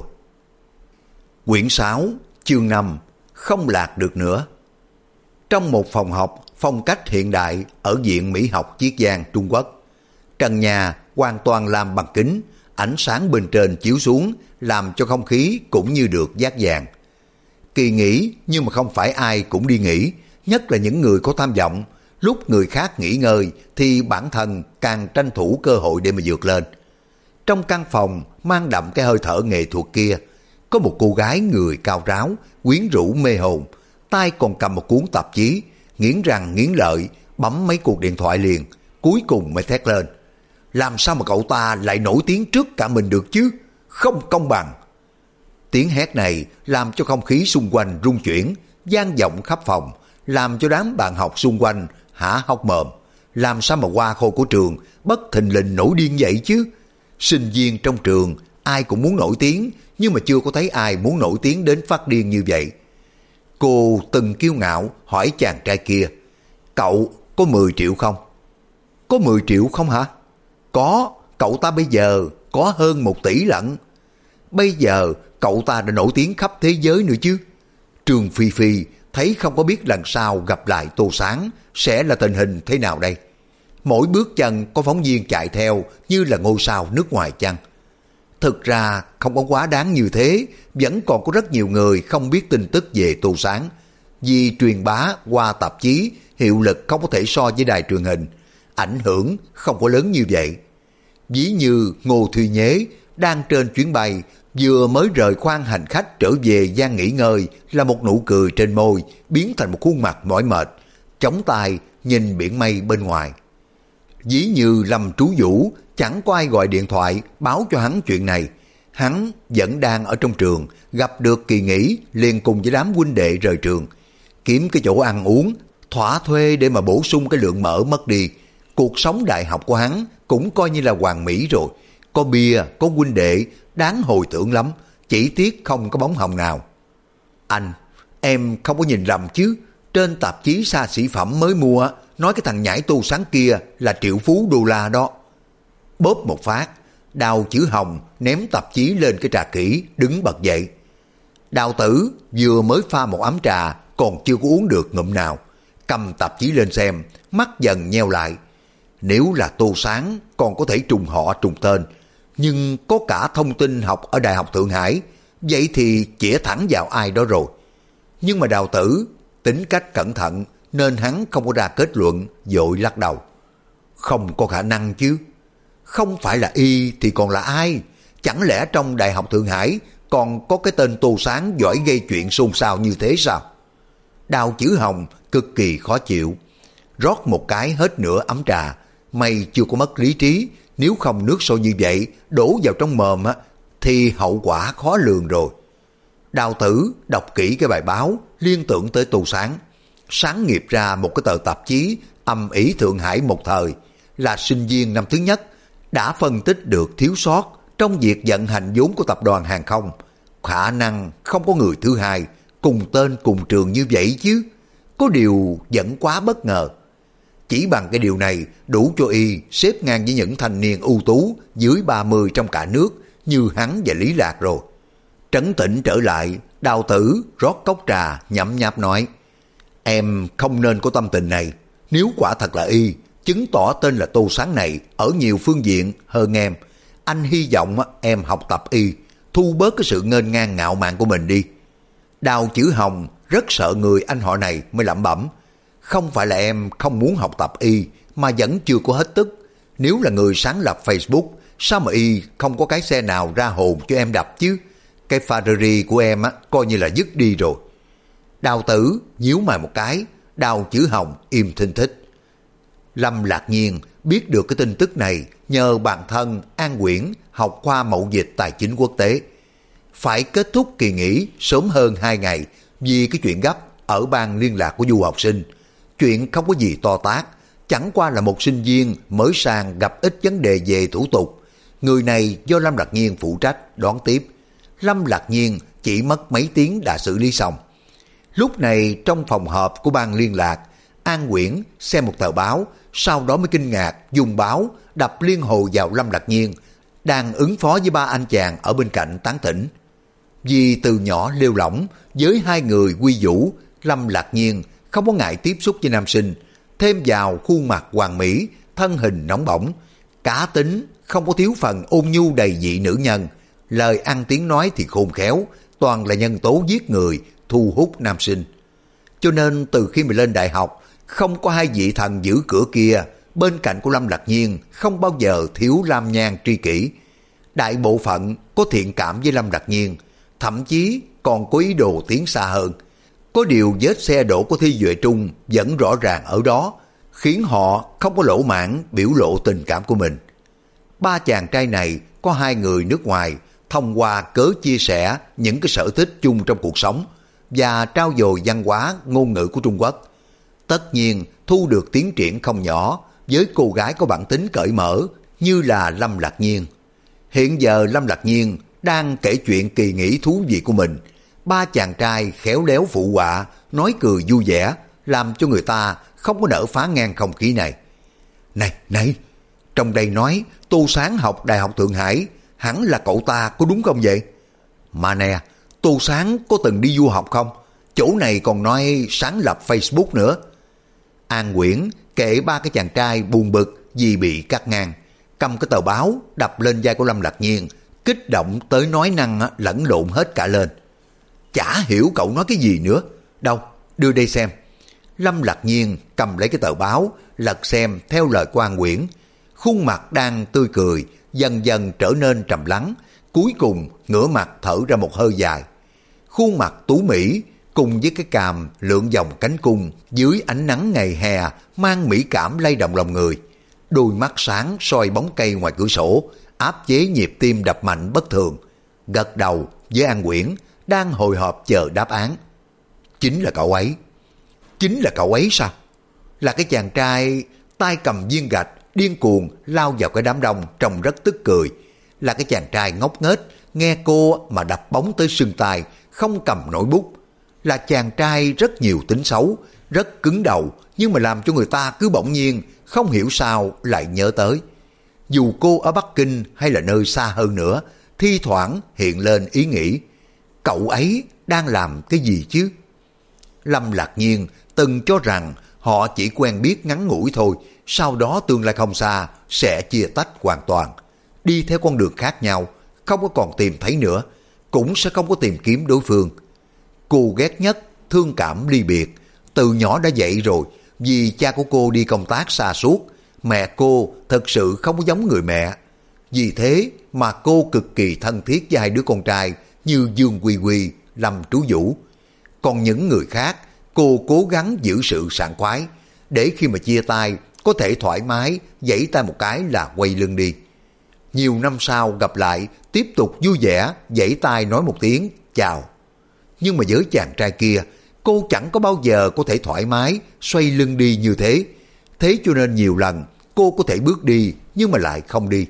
Quyển 6, chương 5, không lạc được nữa. Trong một phòng học phong cách hiện đại ở Viện Mỹ học Chiết Giang, Trung Quốc, trần nhà hoàn toàn làm bằng kính, ánh sáng bên trên chiếu xuống làm cho không khí cũng như được dát vàng. Kỳ nghỉ nhưng mà không phải ai cũng đi nghỉ, nhất là những người có tham vọng. Lúc người khác nghỉ ngơi thì bản thân càng tranh thủ cơ hội để mà vượt lên. Trong căn phòng mang đậm cái hơi thở nghệ thuật kia, có một cô gái người cao ráo, quyến rũ mê hồn, tay còn cầm một cuốn tạp chí, nghiến răng nghiến lợi, bấm mấy cuộc điện thoại liền, cuối cùng mới thét lên. Làm sao mà cậu ta lại nổi tiếng trước cả mình được chứ? Không công bằng. Tiếng hét này làm cho không khí xung quanh rung chuyển, vang vọng khắp phòng, làm cho đám bạn học xung quanh há hốc mồm. Làm sao mà Hoa Khôi của trường bất thình lình nổi điên vậy chứ? Sinh viên trong trường ai cũng muốn nổi tiếng, nhưng mà chưa có thấy ai muốn nổi tiếng đến phát điên như vậy. Cô từng kiêu ngạo hỏi chàng trai kia, cậu có 10 triệu không? Có 10 triệu không hả? Có, cậu ta bây giờ có hơn 1 tỷ lận. Bây giờ cậu ta đã nổi tiếng khắp thế giới nữa chứ. Trương Phi Phi thấy không có biết lần sau gặp lại Tô Sáng sẽ là tình hình thế nào đây. Mỗi bước chân có phóng viên chạy theo như là ngôi sao nước ngoài chăng? Thực ra không có quá đáng như thế, vẫn còn có rất nhiều người không biết tin tức về Tô Sáng. Vì truyền bá qua tạp chí, hiệu lực không có thể so với đài truyền hình, ảnh hưởng không có lớn như vậy. Ví như Ngô Thùy Nhế, đang trên chuyến bay, vừa mới rời khoang hành khách trở về gian nghỉ ngơi là một nụ cười trên môi biến thành một khuôn mặt mỏi mệt, chống tay nhìn biển mây bên ngoài. Ví như Lâm Trú Vũ chẳng có ai gọi điện thoại báo cho hắn chuyện này. Hắn vẫn đang ở trong trường, gặp được kỳ nghỉ liền cùng với đám huynh đệ rời trường, kiếm cái chỗ ăn uống, thỏa thuê để mà bổ sung cái lượng mỡ mất đi. Cuộc sống đại học của hắn cũng coi như là hoàn mỹ rồi. Có bia, có huynh đệ, đáng hồi tưởng lắm, chỉ tiếc không có bóng hồng nào. Anh, em không có nhìn lầm chứ? Trên tạp chí xa xỉ phẩm mới mua, nói cái thằng nhãi Tu Sáng kia là triệu phú đô la đó. Bóp một phát, Đào Chữ Hồng ném tạp chí lên cái trà kỹ, đứng bật dậy. Đào Tử vừa mới pha một ấm trà, còn chưa có uống được ngụm nào, cầm tạp chí lên xem, mắt dần nheo lại. Nếu là Tô Sáng còn có thể trùng họ trùng tên, nhưng có cả thông tin học ở Đại học Thượng Hải, vậy thì chĩa thẳng vào ai đó rồi. Nhưng mà Đào Tử tính cách cẩn thận nên hắn không có ra kết luận, vội lắc đầu. Không có khả năng chứ. Không phải là y thì còn là ai? Chẳng lẽ trong Đại học Thượng Hải còn có cái tên Tô Sáng giỏi gây chuyện xôn xao như thế sao? Đào Chữ Hồng cực kỳ khó chịu, rót một cái hết nửa ấm trà. Mày chưa có mất lý trí, nếu không nước sôi như vậy đổ vào trong mồm á thì hậu quả khó lường rồi. Đào Tử đọc kỹ cái bài báo, liên tưởng tới Tô Sáng, sáng nghiệp ra một cái tờ tạp chí âm ỉ Thượng Hải một thời, là sinh viên năm thứ nhất, đã phân tích được thiếu sót trong việc vận hành vốn của tập đoàn hàng không. Khả năng không có người thứ hai cùng tên cùng trường như vậy chứ. Có điều vẫn quá bất ngờ. Chỉ bằng cái điều này đủ cho y xếp ngang với những thanh niên ưu tú dưới 30 trong cả nước như hắn và Lý Lạc rồi. Trấn tĩnh trở lại, Đào Tử rót cốc trà nhậm nháp nói: Em không nên có tâm tình này. Nếu quả thật là y, chứng tỏ tên là Tô Sáng này ở nhiều phương diện hơn em. Anh hy vọng em học tập y, thu bớt cái sự nghênh ngang ngạo mạn của mình đi. Đào Chữ Hồng rất sợ người anh họ này, mới lẩm bẩm: Không phải là em không muốn học tập y, mà vẫn chưa có hết tức. Nếu là người sáng lập Facebook, sao mà y không có cái xe nào ra hồn cho em đập chứ? Cái Ferrari của em coi như là dứt đi rồi. Đào Tử nhíu mày một cái, Đào Chữ Hồng im thinh thích. Lâm Lạc Nhiên biết được cái tin tức này nhờ bạn thân An Quyển học khoa mậu dịch tài chính quốc tế. Phải kết thúc kỳ nghỉ sớm hơn 2 ngày vì cái chuyện gấp ở ban liên lạc của du học sinh. Chuyện không có gì to tát, chẳng qua là một sinh viên mới sang gặp ít vấn đề về thủ tục. Người này do Lâm Lạc Nhiên phụ trách đón tiếp. Lâm Lạc Nhiên chỉ mất mấy tiếng đã xử lý xong. Lúc này trong phòng họp của ban liên lạc, An Quyển xem một tờ báo, sau đó mới kinh ngạc dùng báo đập liên hồ vào Lâm Lạc Nhiên, đang ứng phó với 3 anh chàng ở bên cạnh tán tỉnh. Vì từ nhỏ lêu lỏng với 2 người quy vũ, Lâm Lạc Nhiên không có ngại tiếp xúc với nam sinh, thêm vào khuôn mặt hoàn mỹ, thân hình nóng bỏng, cá tính không có thiếu phần ôn nhu đầy vị nữ nhân, lời ăn tiếng nói thì khôn khéo, toàn là nhân tố giết người, thu hút nam sinh. Cho nên từ khi mình lên đại học, không có 2 vị thần giữ cửa kia, bên cạnh của Lâm Lạc Nhiên không bao giờ thiếu lam nhan tri kỷ. Đại bộ phận có thiện cảm với Lâm Lạc Nhiên, thậm chí còn có ý đồ tiến xa hơn. Có điều vết xe đổ của Thi Duệ Trung vẫn rõ ràng ở đó, khiến họ không có lỗ mãn biểu lộ tình cảm của mình. 3 chàng trai này có 2 người nước ngoài, thông qua cớ chia sẻ những cái sở thích chung trong cuộc sống và trao dồi văn hóa ngôn ngữ của Trung Quốc. Tất nhiên thu được tiến triển không nhỏ với cô gái có bản tính cởi mở như là Lâm Lạc Nhiên. Hiện giờ Lâm Lạc Nhiên đang kể chuyện kỳ nghỉ thú vị của mình. 3 chàng trai khéo léo phụ họa, nói cười vui vẻ, làm cho người ta không có nỡ phá ngang không khí này. Này, trong đây nói Tô Sáng học Đại học Thượng Hải, hẳn là cậu ta có đúng không vậy? Mà nè, Tô Sáng có từng đi du học không? Chỗ này còn nói sáng lập Facebook nữa. An Quyển kể 3 cái chàng trai buồn bực vì bị cắt ngang, cầm cái tờ báo đập lên vai của Lâm Lạc Nhiên, kích động tới nói năng lẫn lộn hết cả lên. Chả hiểu cậu nói cái gì nữa. Đâu, đưa đây xem. Lâm Lạc Nhiên cầm lấy cái tờ báo, lật xem theo lời của An Quyển. Khuôn mặt đang tươi cười, dần dần trở nên trầm lắng, cuối cùng ngửa mặt thở ra một hơi dài. Khuôn mặt tú mỹ cùng với cái cằm lượn vòng cánh cung dưới ánh nắng ngày hè mang mỹ cảm lay động lòng người. Đôi mắt sáng soi bóng cây ngoài cửa sổ, áp chế nhịp tim đập mạnh bất thường. Gật đầu với An Quyển, đang hồi hộp chờ đáp án. Chính là cậu ấy. Chính là cậu ấy sao? Là cái chàng trai tay cầm viên gạch, điên cuồng lao vào cái đám đông trông rất tức cười. Là cái chàng trai ngốc nghếch, nghe cô mà đập bóng tới sưng tai, không cầm nổi bút. Là chàng trai rất nhiều tính xấu, rất cứng đầu, nhưng mà làm cho người ta cứ bỗng nhiên không hiểu sao lại nhớ tới. Dù cô ở Bắc Kinh hay là nơi xa hơn nữa, thi thoảng hiện lên ý nghĩ, cậu ấy đang làm cái gì chứ? Lâm Lạc Nhiên từng cho rằng họ chỉ quen biết ngắn ngủi thôi, sau đó tương lai không xa sẽ chia tách hoàn toàn, đi theo con đường khác nhau, không có còn tìm thấy nữa, cũng sẽ không có tìm kiếm đối phương. Cô ghét nhất thương cảm ly biệt, từ nhỏ đã vậy rồi, vì cha của cô đi công tác xa suốt, mẹ cô thật sự không có giống người mẹ. Vì thế mà cô cực kỳ thân thiết với hai đứa con trai như Dương Quy Quy, Lâm Trú Vũ. Còn những người khác, cô cố gắng giữ sự sảng khoái, để khi mà chia tay có thể thoải mái giãy tay một cái là quay lưng đi. Nhiều năm sau gặp lại, tiếp tục vui vẻ giãy tay nói một tiếng chào. Nhưng mà với chàng trai kia, cô chẳng có bao giờ có thể thoải mái xoay lưng đi như thế. Thế cho nên nhiều lần cô có thể bước đi nhưng mà lại không đi.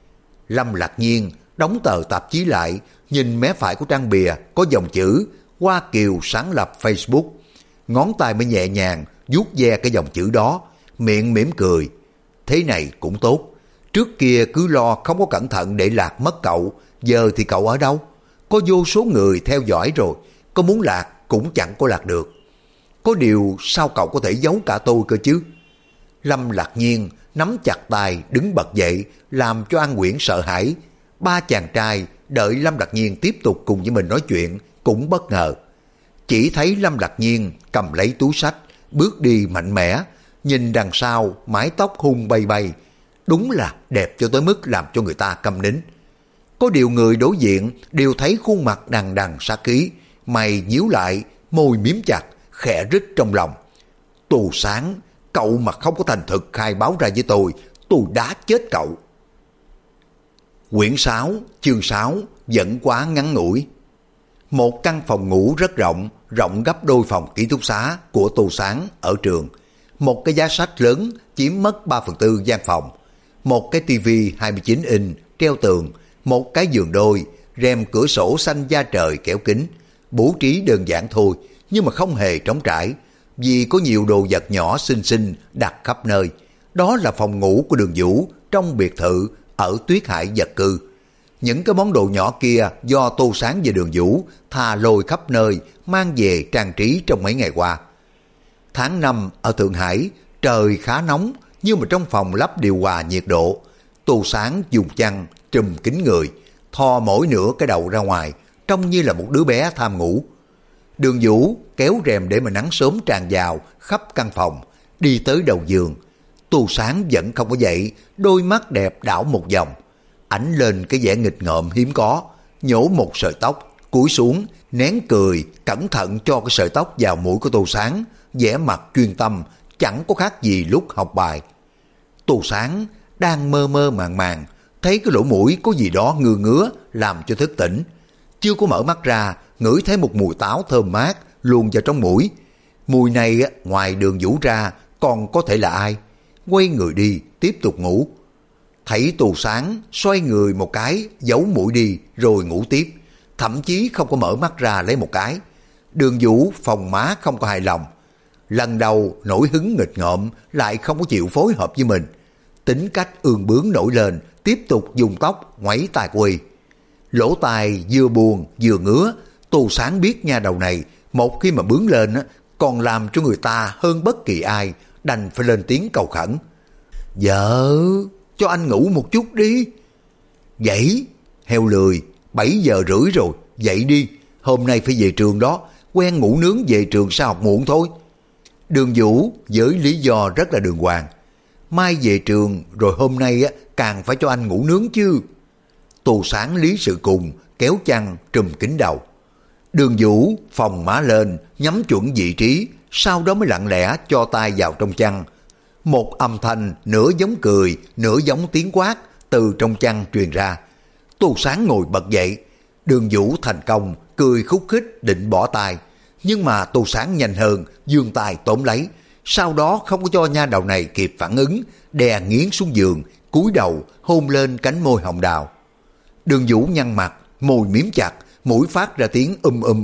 Lâm Lạc Nhiên đóng tờ tạp chí lại, nhìn mé phải của trang bìa có dòng chữ Hoa Kiều sáng lập Facebook. Ngón tay mới nhẹ nhàng vuốt ve cái dòng chữ đó, miệng mỉm cười. Thế này cũng tốt. Trước kia cứ lo không có cẩn thận để lạc mất cậu, giờ thì cậu ở đâu? Có vô số người theo dõi rồi, có muốn lạc cũng chẳng có lạc được. Có điều sao cậu có thể giấu cả tôi cơ chứ? Lâm Lạc Nhiên nắm chặt tay đứng bật dậy, làm cho An Quyển sợ hãi. Ba chàng trai đợi Lâm Lạc Nhiên tiếp tục cùng với mình nói chuyện cũng bất ngờ. Chỉ thấy Lâm Lạc Nhiên cầm lấy túi sách, bước đi mạnh mẽ, nhìn đằng sau mái tóc hung bay bay, đúng là đẹp cho tới mức làm cho người ta câm nín. Có điều người đối diện đều thấy khuôn mặt đằng đằng sát khí, mày nhíu lại, môi miếm chặt, khẽ rít trong lòng. Tù Sáng, cậu mà không có thành thực khai báo ra với tôi đá chết cậu. Quyển 6, chương 6, vẫn quá ngắn ngủi. Một căn phòng ngủ rất rộng, rộng gấp đôi phòng ký túc xá của Tù Sáng ở trường. Một cái giá sách lớn chiếm mất 3/4 gian phòng. Một cái tivi 29 inch treo tường, một cái giường đôi, rèm cửa sổ xanh da trời kéo kính. Bố trí đơn giản thôi, nhưng mà không hề trống trải, vì có nhiều đồ vật nhỏ xinh xinh đặt khắp nơi. Đó là phòng ngủ của Đường Vũ trong biệt thự ở Tuyết Hải Vật Cư. Những cái món đồ nhỏ kia do Tô Sáng và Đường Vũ thà lôi khắp nơi, mang về trang trí trong mấy ngày qua. Tháng 5 ở Thượng Hải, trời khá nóng, nhưng mà trong phòng lắp điều hòa nhiệt độ. Tô Sáng dùng chăn trùm kín người, thò mỗi nửa cái đầu ra ngoài, trông như là một đứa bé tham ngủ. Đường Vũ kéo rèm để mà nắng sớm tràn vào khắp căn phòng, đi tới đầu giường. Tô Sáng vẫn không có dậy, đôi mắt đẹp đảo một vòng, ánh lên cái vẻ nghịch ngợm hiếm có, nhổ một sợi tóc, cúi xuống, nén cười, cẩn thận cho cái sợi tóc vào mũi của Tô Sáng, vẻ mặt chuyên tâm, chẳng có khác gì lúc học bài. Tô Sáng đang mơ mơ màng màng, thấy cái lỗ mũi có gì đó ngứa ngứa làm cho thức tỉnh. Chưa có mở mắt ra, ngửi thấy một mùi táo thơm mát luồn vào trong mũi. Mùi này ngoài Đường Vũ ra còn có thể là ai? Quay người đi, tiếp tục ngủ. Thấy Tô Sáng xoay người một cái, giấu mũi đi rồi ngủ tiếp, thậm chí không có mở mắt ra lấy một cái. Đường Vũ phòng má không có hài lòng. Lần đầu nổi hứng nghịch ngợm lại không có chịu phối hợp với mình. Tính cách ương bướng nổi lên, tiếp tục dùng tóc ngoáy tai của y. Lỗ tai vừa buồn vừa ngứa. Tô Sáng biết nha đầu này một khi mà bướng lên còn làm cho người ta hơn bất kỳ ai, đành phải lên tiếng cầu khẩn. Vợ, cho anh ngủ một chút đi. Dậy, heo lười, 7 giờ rưỡi rồi, dậy đi. Hôm nay phải về trường đó, quen ngủ nướng về trường sao học muộn thôi. Đường Vũ với lý do rất là đường hoàng. mai về trường rồi hôm nay càng phải cho anh ngủ nướng chứ. Tô Sáng lý sự cùng, kéo chăn trùm kín đầu. Đường Vũ phồng má lên, nhắm chuẩn vị trí, sau đó mới lặng lẽ cho tay vào trong chăn. Một âm thanh nửa giống cười, nửa giống tiếng quát từ trong chăn truyền ra. Tô Sáng ngồi bật dậy, Đường Vũ thành công, cười khúc khích định bỏ tay. Nhưng mà Tô Sáng nhanh hơn, giương tay tóm lấy. Sau đó không có cho nha đầu này kịp phản ứng, đè nghiến xuống giường, cúi đầu hôn lên cánh môi hồng đào. Đường Vũ nhăn mặt, môi miếm chặt, mũi phát ra tiếng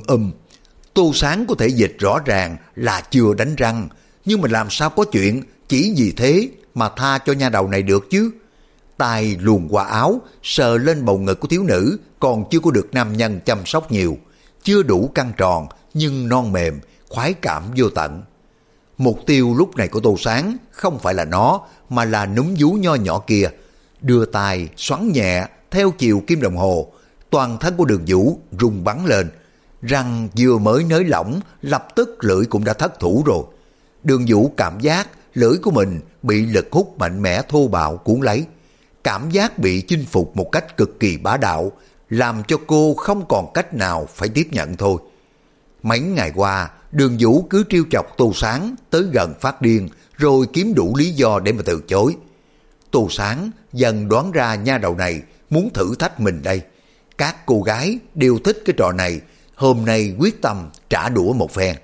Tô Sáng có thể dịch rõ ràng là chưa đánh răng, nhưng mà làm sao có chuyện chỉ vì thế mà tha cho nha đầu này được chứ. Tay luồn qua áo, sờ lên bầu ngực của thiếu nữ còn chưa có được nam nhân chăm sóc nhiều, chưa đủ căng tròn nhưng non mềm, khoái cảm vô tận. Mục tiêu lúc này của Tô Sáng không phải là nó, mà là núm vú nho nhỏ kia. Đưa tay xoắn nhẹ theo chiều kim đồng hồ, toàn thân của Đường Vũ rung bắn lên. Răng vừa mới nới lỏng, lập tức lưỡi cũng đã thất thủ rồi. Đường Vũ cảm giác lưỡi của mình bị lực hút mạnh mẽ thô bạo cuốn lấy. Cảm giác bị chinh phục một cách cực kỳ bá đạo, làm cho cô không còn cách nào phải tiếp nhận thôi. Mấy ngày qua, Đường Vũ cứ trêu chọc Tô Sáng tới gần phát điên, rồi kiếm đủ lý do để mà từ chối. Tô Sáng dần đoán ra nha đầu này muốn thử thách mình đây. Các cô gái đều thích cái trò này, hôm nay quyết tâm trả đũa một phen.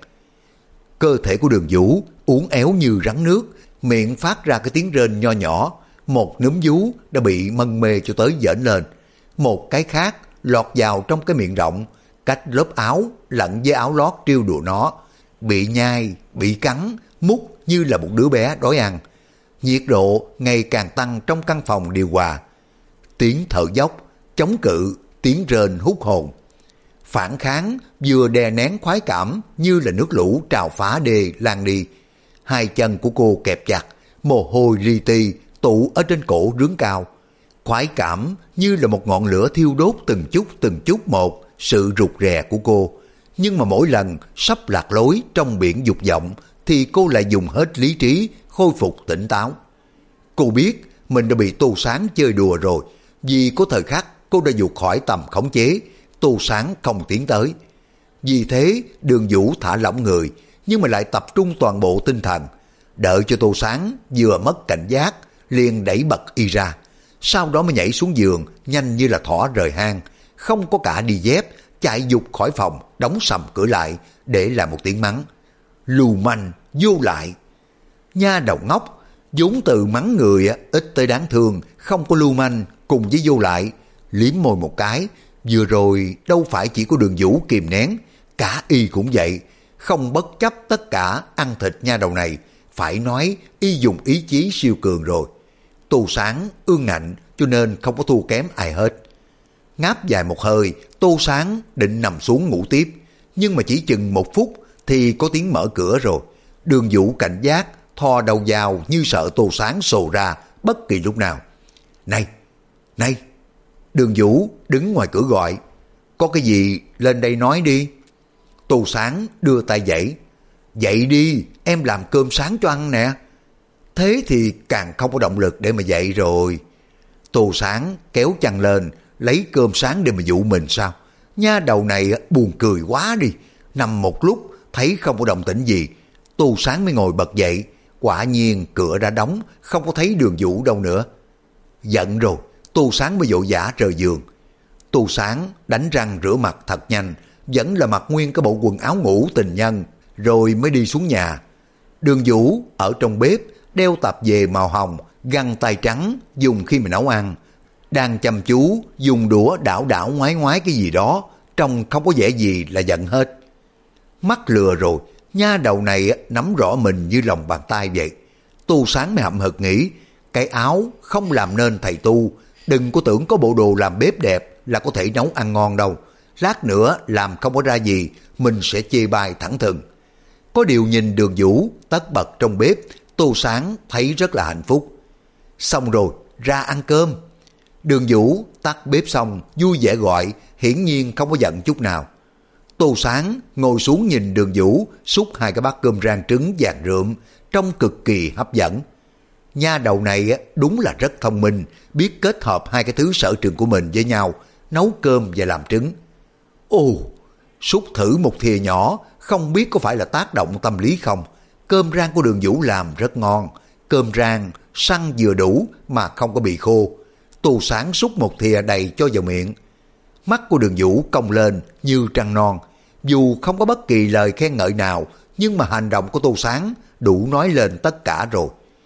Cơ thể của Đường Vũ uốn éo như rắn nước, miệng phát ra cái tiếng rên nho nhỏ. Một núm vú đã bị mân mê cho tới dễn lên, một cái khác lọt vào trong cái miệng rộng, cách lớp áo lẫn với áo lót trêu đùa nó, bị nhai, bị cắn, mút như là một đứa bé đói ăn. Nhiệt độ ngày càng tăng trong căn phòng điều hòa. Tiếng thở dốc, chống cự, tiếng rên hút hồn. Phản kháng vừa đè nén khoái cảm như là nước lũ trào phá đê lan đi. Hai chân của cô kẹp chặt, mồ hôi li ti tụ ở trên cổ rướn cao. Khoái cảm như là một ngọn lửa thiêu đốt từng chút một sự rụt rè của cô. Nhưng mà mỗi lần sắp lạc lối trong biển dục vọng thì cô lại dùng hết lý trí khôi phục tỉnh táo. Cô biết mình đã bị Tô Sáng chơi đùa rồi, vì có thời khắc cô đã vụt khỏi tầm khống chế, Tô Sáng không tiến tới. Vì thế Đường Vũ thả lỏng người, nhưng mà lại tập trung toàn bộ tinh thần, đợi cho Tô Sáng vừa mất cảnh giác liền đẩy bật y ra, sau đó mới nhảy xuống giường nhanh như là thỏ rời hang, không có cả đi dép, chạy dục khỏi phòng, đóng sầm cửa lại để lại một tiếng mắng: lưu manh, vô lại. Nha đầu ngốc, vốn từ mắng người ít tới đáng thương, không có lưu manh cùng với vô lại. Liếm môi một cái, vừa rồi đâu phải chỉ có Đường Vũ kìm nén, cả y cũng vậy, không bất chấp tất cả ăn thịt nha đầu này. Phải nói y dùng ý chí siêu cường rồi. Tô Sáng ương ngạnh cho nên không có thua kém ai hết. Ngáp dài một hơi, Tô Sáng định nằm xuống ngủ tiếp, nhưng mà chỉ chừng 1 phút thì có tiếng mở cửa rồi. Đường Vũ cảnh giác thò đầu vào như sợ Tô Sáng sồ ra bất kỳ lúc nào. Này, này! Đường Vũ đứng ngoài cửa gọi. Có cái gì lên đây nói đi. Tô Sáng đưa tay dậy. Dậy đi, em làm cơm sáng cho ăn nè. Thế thì càng không có động lực để mà dậy rồi. Tô Sáng kéo chăn lên, lấy cơm sáng để mà dụ mình sao? Nha đầu này buồn cười quá đi. Nằm một lúc thấy không có động tĩnh gì, Tô Sáng mới ngồi bật dậy. Quả nhiên cửa đã đóng, không có thấy Đường Vũ đâu nữa. Giận rồi, Tô Sáng mới vội vã rời giường. Tô Sáng đánh răng rửa mặt thật nhanh, vẫn là mặc nguyên cái bộ quần áo ngủ tình nhân, rồi mới đi xuống nhà. Đường Vũ ở trong bếp đeo tạp dề màu hồng, găng tay trắng dùng khi mà nấu ăn, đang chăm chú dùng đũa đảo đảo ngoái ngoái cái gì đó, trông không có vẻ gì là giận hết. Mắc lừa rồi, nha đầu này nắm rõ mình như lòng bàn tay vậy. Tô Sáng mới hậm hực nghĩ, cái áo không làm nên thầy tu, đừng có tưởng có bộ đồ làm bếp đẹp là có thể nấu ăn ngon đâu. Lát nữa làm không có ra gì, mình sẽ chê bai thẳng thừng. Có điều nhìn Đường Vũ tất bật trong bếp, Tô Sáng thấy rất là hạnh phúc. Xong rồi, ra ăn cơm. Đường Vũ tắt bếp xong vui vẻ gọi, hiển nhiên không có giận chút nào. Tô Sáng ngồi xuống nhìn Đường Vũ xúc 2 cái bát cơm rang trứng vàng rượm, trông cực kỳ hấp dẫn. Nha đầu này đúng là rất thông minh, biết kết hợp hai cái thứ sở trường của mình với nhau, nấu cơm và làm trứng. Ồ, xúc thử một thìa nhỏ, không biết có phải là tác động tâm lý không? Cơm rang của Đường Vũ làm rất ngon, cơm rang săn vừa đủ mà không có bị khô. Tô Sáng xúc một thìa đầy cho vào miệng. Mắt của Đường Vũ cong lên như trăng non. Dù không có bất kỳ lời khen ngợi nào, nhưng mà hành động của Tô Sáng đủ nói lên tất cả rồi.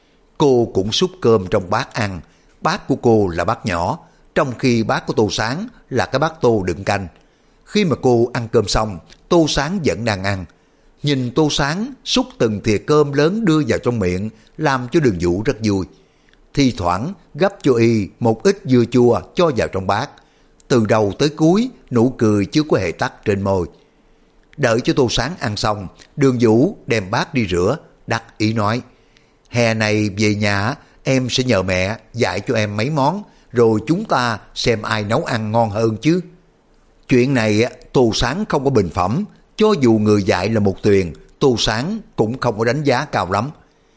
Cô cũng xúc cơm trong bát ăn. Bát của cô là bát nhỏ, trong khi bát của Tô Sáng là cái bát tô đựng canh. Khi mà cô ăn cơm xong, Tô Sáng vẫn đang ăn. Nhìn Tô Sáng xúc từng thìa cơm lớn đưa vào trong miệng, làm cho Đường Vũ rất vui. Thi thoảng gấp cho y một ít dưa chua cho vào trong bát. Từ đầu tới cuối, nụ cười chưa có hề tắt trên môi. Đợi cho Tô Sáng ăn xong, Đường Vũ đem bát đi rửa, đắc ý nói: hè này về nhà em sẽ nhờ mẹ dạy cho em mấy món, rồi chúng ta xem ai nấu ăn ngon hơn chứ. Chuyện này Tô Sáng không có bình phẩm, cho dù người dạy là một Tuyền, Tô Sáng cũng không có đánh giá cao lắm.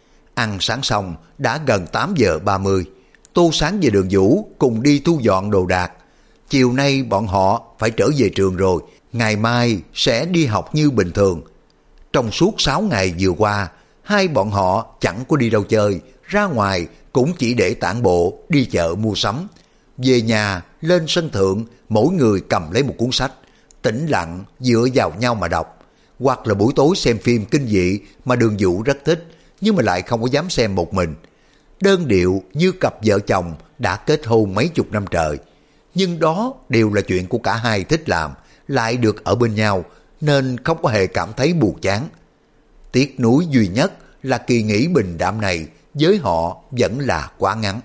Ăn sáng xong đã gần 8 giờ 30, Tô Sáng và Đường Vũ cùng đi thu dọn đồ đạc. Chiều nay bọn họ phải trở về trường rồi, ngày mai sẽ đi học như bình thường. Trong suốt 6 ngày vừa qua, hai bọn họ chẳng có đi đâu chơi, ra ngoài cũng chỉ để tản bộ, đi chợ mua sắm. Về nhà, lên sân thượng, mỗi người cầm lấy một cuốn sách, tĩnh lặng dựa vào nhau mà đọc. Hoặc là buổi tối xem phim kinh dị mà Đường Vũ rất thích, nhưng mà lại không có dám xem một mình. Đơn điệu như cặp vợ chồng đã kết hôn mấy chục năm trời. Nhưng đó đều là chuyện của cả hai thích làm, lại được ở bên nhau, nên không có hề cảm thấy buồn chán. Tiếc nuối duy nhất là kỳ nghỉ bình đạm này với họ vẫn là quá ngắn.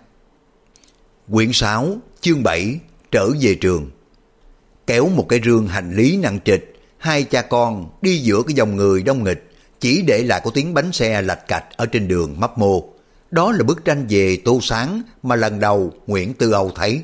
Quyển 6, chương 7, trở về trường. Kéo một cái rương hành lý nặng trịch, hai cha con đi giữa cái dòng người đông nghịch, chỉ để lại có tiếng bánh xe lạch cạch ở trên đường mấp mô. Đó là bức tranh về Tô Sáng mà lần đầu Nguyễn Tư Âu thấy.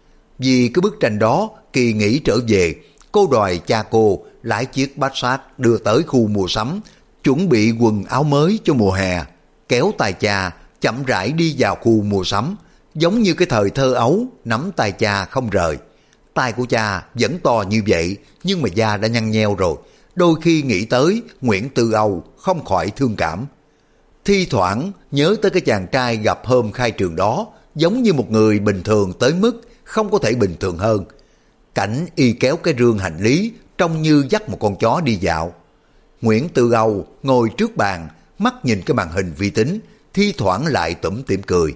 Vì cái bức tranh đó, kỳ nghỉ trở về, cô đòi cha cô lái chiếc Passat đưa tới khu mua sắm, chuẩn bị quần áo mới cho mùa hè, kéo tay cha chậm rãi đi vào khu mua sắm, giống như cái thời thơ ấu, nắm tay cha không rời. Tay của cha vẫn to như vậy, nhưng mà da đã nhăn nheo rồi, đôi khi nghĩ tới Nguyễn Tư Âu không khỏi thương cảm. Thi thoảng nhớ tới cái chàng trai gặp hôm khai trường đó, giống như một người bình thường tới mức không có thể bình thường hơn. Cảnh y kéo cái rương hành lý trông như dắt một con chó đi dạo. Nguyễn Tư Âu ngồi trước bàn, mắt nhìn cái màn hình vi tính, thi thoảng lại tủm tỉm cười.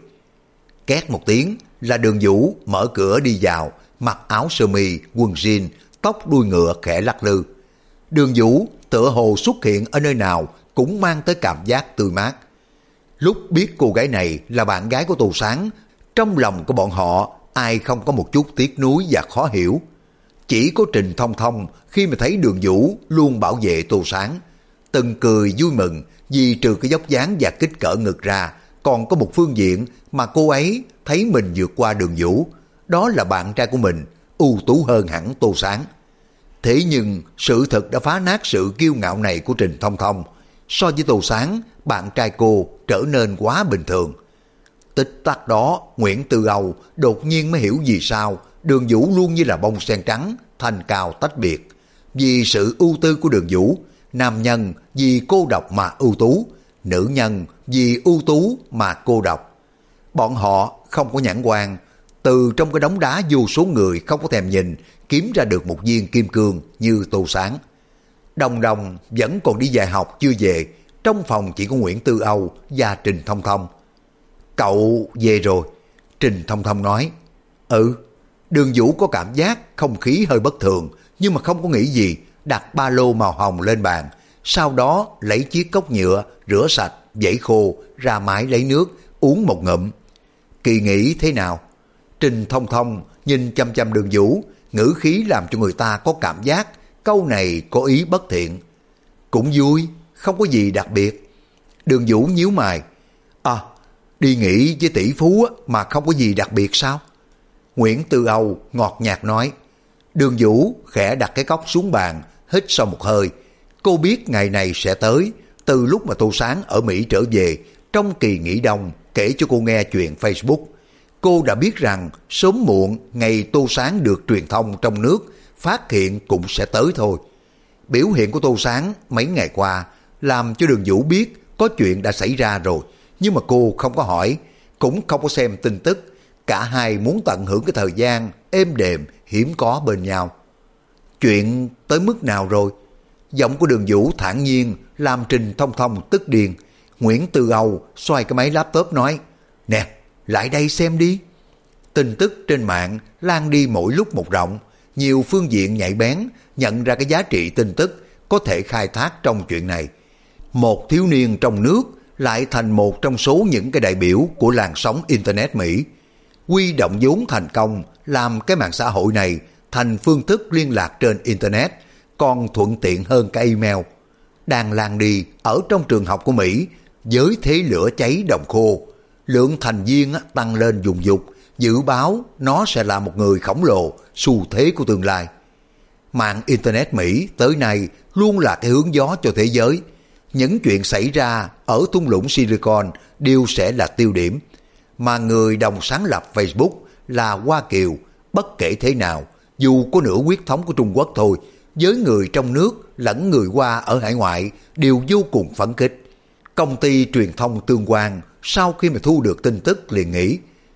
Két một tiếng là Đường Vũ mở cửa đi vào, mặc áo sơ mi, quần jean, tóc đuôi ngựa khẽ lắc lư. Đường Vũ tựa hồ xuất hiện ở nơi nào cũng mang tới cảm giác tươi mát. Lúc biết cô gái này là bạn gái của Tô Sáng, trong lòng của bọn họ ai không có một chút tiếc nuối và khó hiểu. Chỉ có Trình Thông Thông khi mà thấy Đường Vũ luôn bảo vệ Tô Sáng, từng cười vui mừng vì trừ cái dốc dáng và kích cỡ ngực ra, còn có một phương diện mà cô ấy thấy mình vượt qua Đường Vũ, đó là bạn trai của mình ưu tú hơn hẳn Tô Sáng. Thế nhưng sự thật đã phá nát sự kiêu ngạo này của Trình Thông Thông. So với Tô Sáng, bạn trai cô trở nên quá bình thường. Tích tắc đó, Nguyễn Tư Âu đột nhiên mới hiểu vì sao Đường Vũ luôn như là bông sen trắng, thanh cao tách biệt. Vì sự ưu tư của Đường Vũ, nam nhân vì cô độc mà ưu tú, nữ nhân vì ưu tú mà cô độc. Bọn họ không có nhãn quan, từ trong cái đống đá vô số người không có thèm nhìn, kiếm ra được một viên kim cương như Tô Sáng. Đồng Đồng vẫn còn đi dạy học chưa về, trong phòng chỉ có Nguyễn Tư Âu và Trình Thông Thông. Cậu về rồi, Trình Thông Thông nói. Ừ. Đường Vũ có cảm giác không khí hơi bất thường, nhưng mà không có nghĩ gì, đặt ba lô màu hồng lên bàn, sau đó lấy chiếc cốc nhựa, rửa sạch, vẩy khô, ra máy lấy nước, uống một ngụm. Kỳ nghỉ thế nào? Trình Thông Thông nhìn chăm chăm Đường Vũ, ngữ khí làm cho người ta có cảm giác câu này có ý bất thiện. Cũng vui, không có gì đặc biệt. Đường Vũ nhíu mày. À, đi nghỉ với tỷ phú mà không có gì đặc biệt sao? Nguyễn Tư Âu ngọt nhạt nói. Đường Vũ khẽ đặt cái cốc xuống bàn, hít sâu một hơi. Cô biết ngày này sẽ tới, từ lúc mà Tô Sáng ở Mỹ trở về, trong kỳ nghỉ đông kể cho cô nghe chuyện Facebook. Cô đã biết rằng sớm muộn ngày Tô Sáng được truyền thông trong nước phát hiện cũng sẽ tới thôi. Biểu hiện của Tô Sáng mấy ngày qua làm cho Đường Vũ biết có chuyện đã xảy ra rồi, nhưng mà cô không có hỏi, cũng không có xem tin tức. Cả hai muốn tận hưởng cái thời gian êm đềm hiếm có bên nhau. Chuyện tới mức nào rồi? Giọng của Đường Vũ thản nhiên làm Trình Thông Thông tức điên. Nguyễn Tư Âu xoay cái máy laptop nói, nè, lại đây xem đi. Tin tức trên mạng lan đi mỗi lúc một rộng. Nhiều phương diện nhạy bén nhận ra cái giá trị tin tức có thể khai thác trong chuyện này. Một thiếu niên trong nước lại thành một trong số những cái đại biểu của làn sóng Internet Mỹ. Huy động vốn thành công làm cái mạng xã hội này thành phương thức liên lạc trên Internet, còn thuận tiện hơn cái email. Đang lan đi ở trong trường học của Mỹ với thế lửa cháy đồng khô. Lượng thành viên tăng lên dùng dục, dự báo nó sẽ là một người khổng lồ, xu thế của tương lai. Mạng Internet Mỹ tới nay luôn là cái hướng gió cho thế giới. Những chuyện xảy ra ở thung lũng Silicon đều sẽ là tiêu điểm. Mà người đồng sáng lập Facebook là Hoa Kiều, bất kể thế nào, dù có nửa huyết thống của Trung Quốc thôi, với người trong nước lẫn người Hoa ở hải ngoại đều vô cùng phấn khích. Công ty truyền thông Tương Quan sau khi mà thu được tin tức liền nghĩ,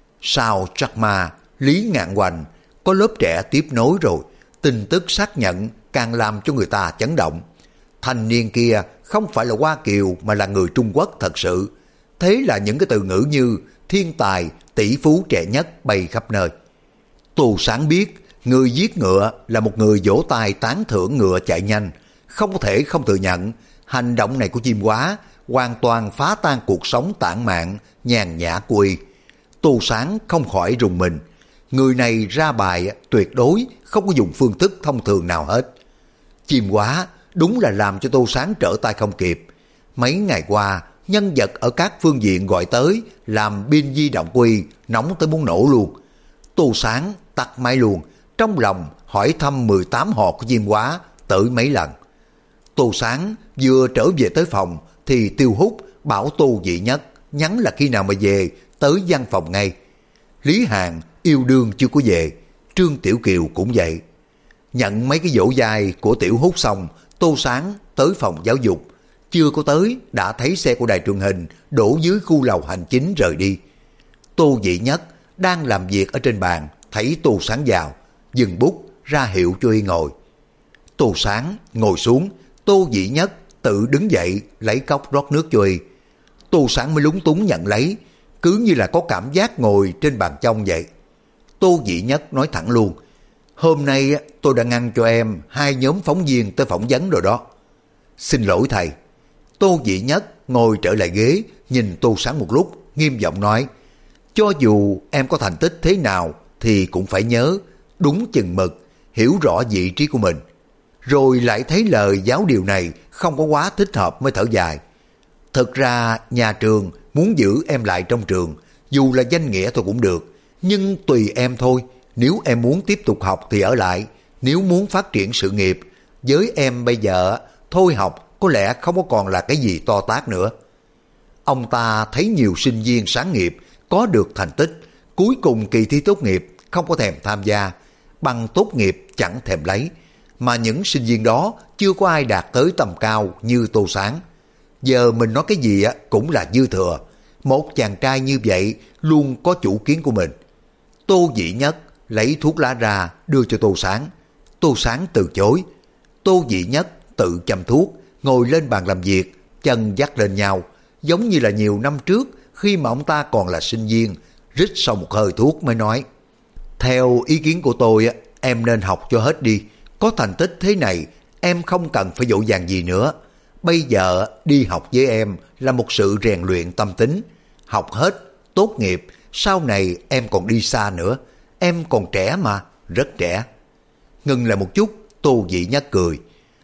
sao Jack Ma, Lý Ngạn Hoành có lớp trẻ tiếp nối rồi, tin tức xác nhận càng làm cho người ta chấn động. Thanh niên kia không phải là Hoa Kiều mà là người Trung Quốc thật sự. Thế là những cái từ ngữ như thiên tài, tỷ phú trẻ nhất bay khắp nơi. Tô Sáng biết người giết ngựa là một người vỗ tay tán thưởng ngựa chạy nhanh, không có thể không thừa nhận hành động này của chim hóa hoàn toàn phá tan cuộc sống tản mạn nhàn nhã của y. Tô Sáng không khỏi rùng mình. Người này ra bài tuyệt đối không có dùng phương thức thông thường nào hết. Chim hóa đúng là làm cho Tô Sáng trở tay không kịp. Mấy ngày qua, nhân vật ở các phương diện gọi tới làm pin di động của y nóng tới muốn nổ luôn. Tô Sáng tắt máy luôn, trong lòng hỏi thăm 18 họ của chim hóa tới mấy lần. Tô Sáng vừa trở về tới phòng thì Tiêu Hút bảo Tô Dị Nhất nhắn là khi nào mà về tới văn phòng ngay. Lý Hàn yêu đương chưa có về, Trương Tiểu Kiều cũng vậy. Nhận mấy cái dỗ dai của Tiểu Hút xong, Tô Sáng tới phòng giáo dục. Chưa có tới đã thấy xe của đài truyền hình đổ dưới khu lầu hành chính rời đi. Tô Dị Nhất đang làm việc ở trên bàn, thấy Tô Sáng vào, dừng bút ra hiệu cho y ngồi. Tô Sáng ngồi xuống, Tô Dị Nhất tự đứng dậy lấy cốc rót nước cho y. Tô Sáng mới lúng túng nhận lấy, cứ như là có cảm giác ngồi trên bàn trong vậy. Tô Dị Nhất nói thẳng luôn, hôm nay tôi đã ngăn cho em 2 nhóm phóng viên tới phỏng vấn rồi đó. Xin lỗi thầy. Tô Dị Nhất ngồi trở lại ghế, nhìn Tô Sáng một lúc, nghiêm giọng nói, cho dù em có thành tích thế nào thì cũng phải nhớ, đúng chừng mực, hiểu rõ vị trí của mình. Rồi lại thấy lời giáo điều này không có quá thích hợp mới thở dài. Thực ra nhà trường muốn giữ em lại trong trường, dù là danh nghĩa thôi cũng được, nhưng tùy em thôi. Nếu em muốn tiếp tục học thì ở lại, nếu muốn phát triển sự nghiệp, với em bây giờ thôi học có lẽ không có còn là cái gì to tát nữa. Ông ta thấy nhiều sinh viên sáng nghiệp có được thành tích, cuối cùng kỳ thi tốt nghiệp không có thèm tham gia, bằng tốt nghiệp chẳng thèm lấy, mà những sinh viên đó chưa có ai đạt tới tầm cao như Tô Sáng. Giờ mình nói cái gì cũng là dư thừa. Một chàng trai như vậy luôn có chủ kiến của mình. Tô Dị Nhất lấy thuốc lá ra đưa cho Tô Sáng. Tô Sáng từ chối. Tô Dị Nhất tự châm thuốc, ngồi lên bàn làm việc, chân dắt lên nhau, giống như là nhiều năm trước khi mà ông ta còn là sinh viên, rít sau một hơi thuốc mới nói, theo ý kiến của tôi, em nên học cho hết đi. Có thành tích thế này, em không cần phải dỗ dàng gì nữa. Bây giờ đi học với em là một sự rèn luyện tâm tính. Học hết, tốt nghiệp, sau này em còn đi xa nữa. Em còn trẻ mà, rất trẻ. Ngừng lại một chút, Tô Dị Nhất cười.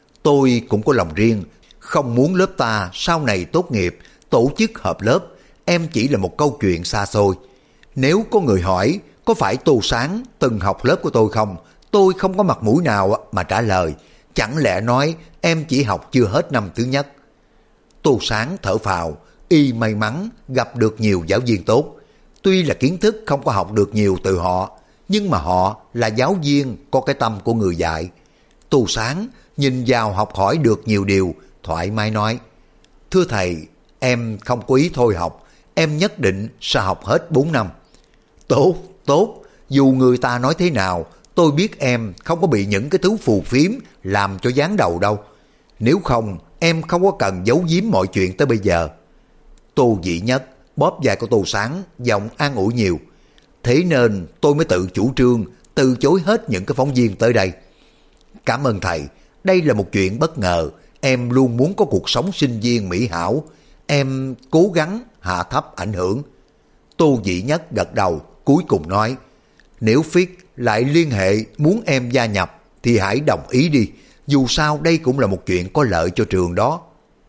Tôi cũng có lòng riêng, không muốn lớp ta sau này tốt nghiệp, tổ chức họp lớp. Em chỉ là một câu chuyện xa xôi. Nếu có người hỏi có phải Tô Sáng từng học lớp của tôi không, tôi không có mặt mũi nào mà trả lời. Chẳng lẽ nói em chỉ học chưa hết năm thứ nhất. Tô Sáng thở phào, y may mắn gặp được nhiều giáo viên tốt. Tuy là kiến thức không có học được nhiều từ họ, nhưng mà họ là giáo viên có cái tâm của người dạy. Tô Sáng nhìn vào học hỏi được nhiều điều, thoải mái nói: thưa thầy, em không có ý thôi học, em nhất định sẽ học hết 4 năm. Tốt, tốt, dù người ta nói thế nào, tôi biết em không có bị những cái thứ phù phiếm làm cho giáng đầu đâu. Nếu không, em không có cần giấu giếm mọi chuyện tới bây giờ. Tô Dĩ Nhất bóp vai của Tô Sáng, giọng an ủi nhiều. Thế nên tôi mới tự chủ trương, từ chối hết những cái phóng viên tới đây. Cảm ơn thầy, đây là một chuyện bất ngờ, em luôn muốn có cuộc sống sinh viên mỹ hảo. Em cố gắng hạ thấp ảnh hưởng. Tô Dĩ Nhất gật đầu, cuối cùng nói: nếu Phiết lại liên hệ muốn em gia nhập thì hãy đồng ý đi, dù sao đây cũng là một chuyện có lợi cho trường đó.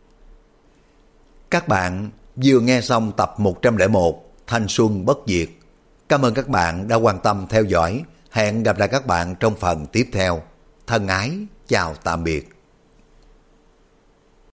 Các bạn vừa nghe xong tập 101 Thanh Xuân Bất Diệt. Cảm ơn các bạn đã quan tâm theo dõi. Hẹn gặp lại các bạn trong phần tiếp theo. Thân ái, chào tạm biệt.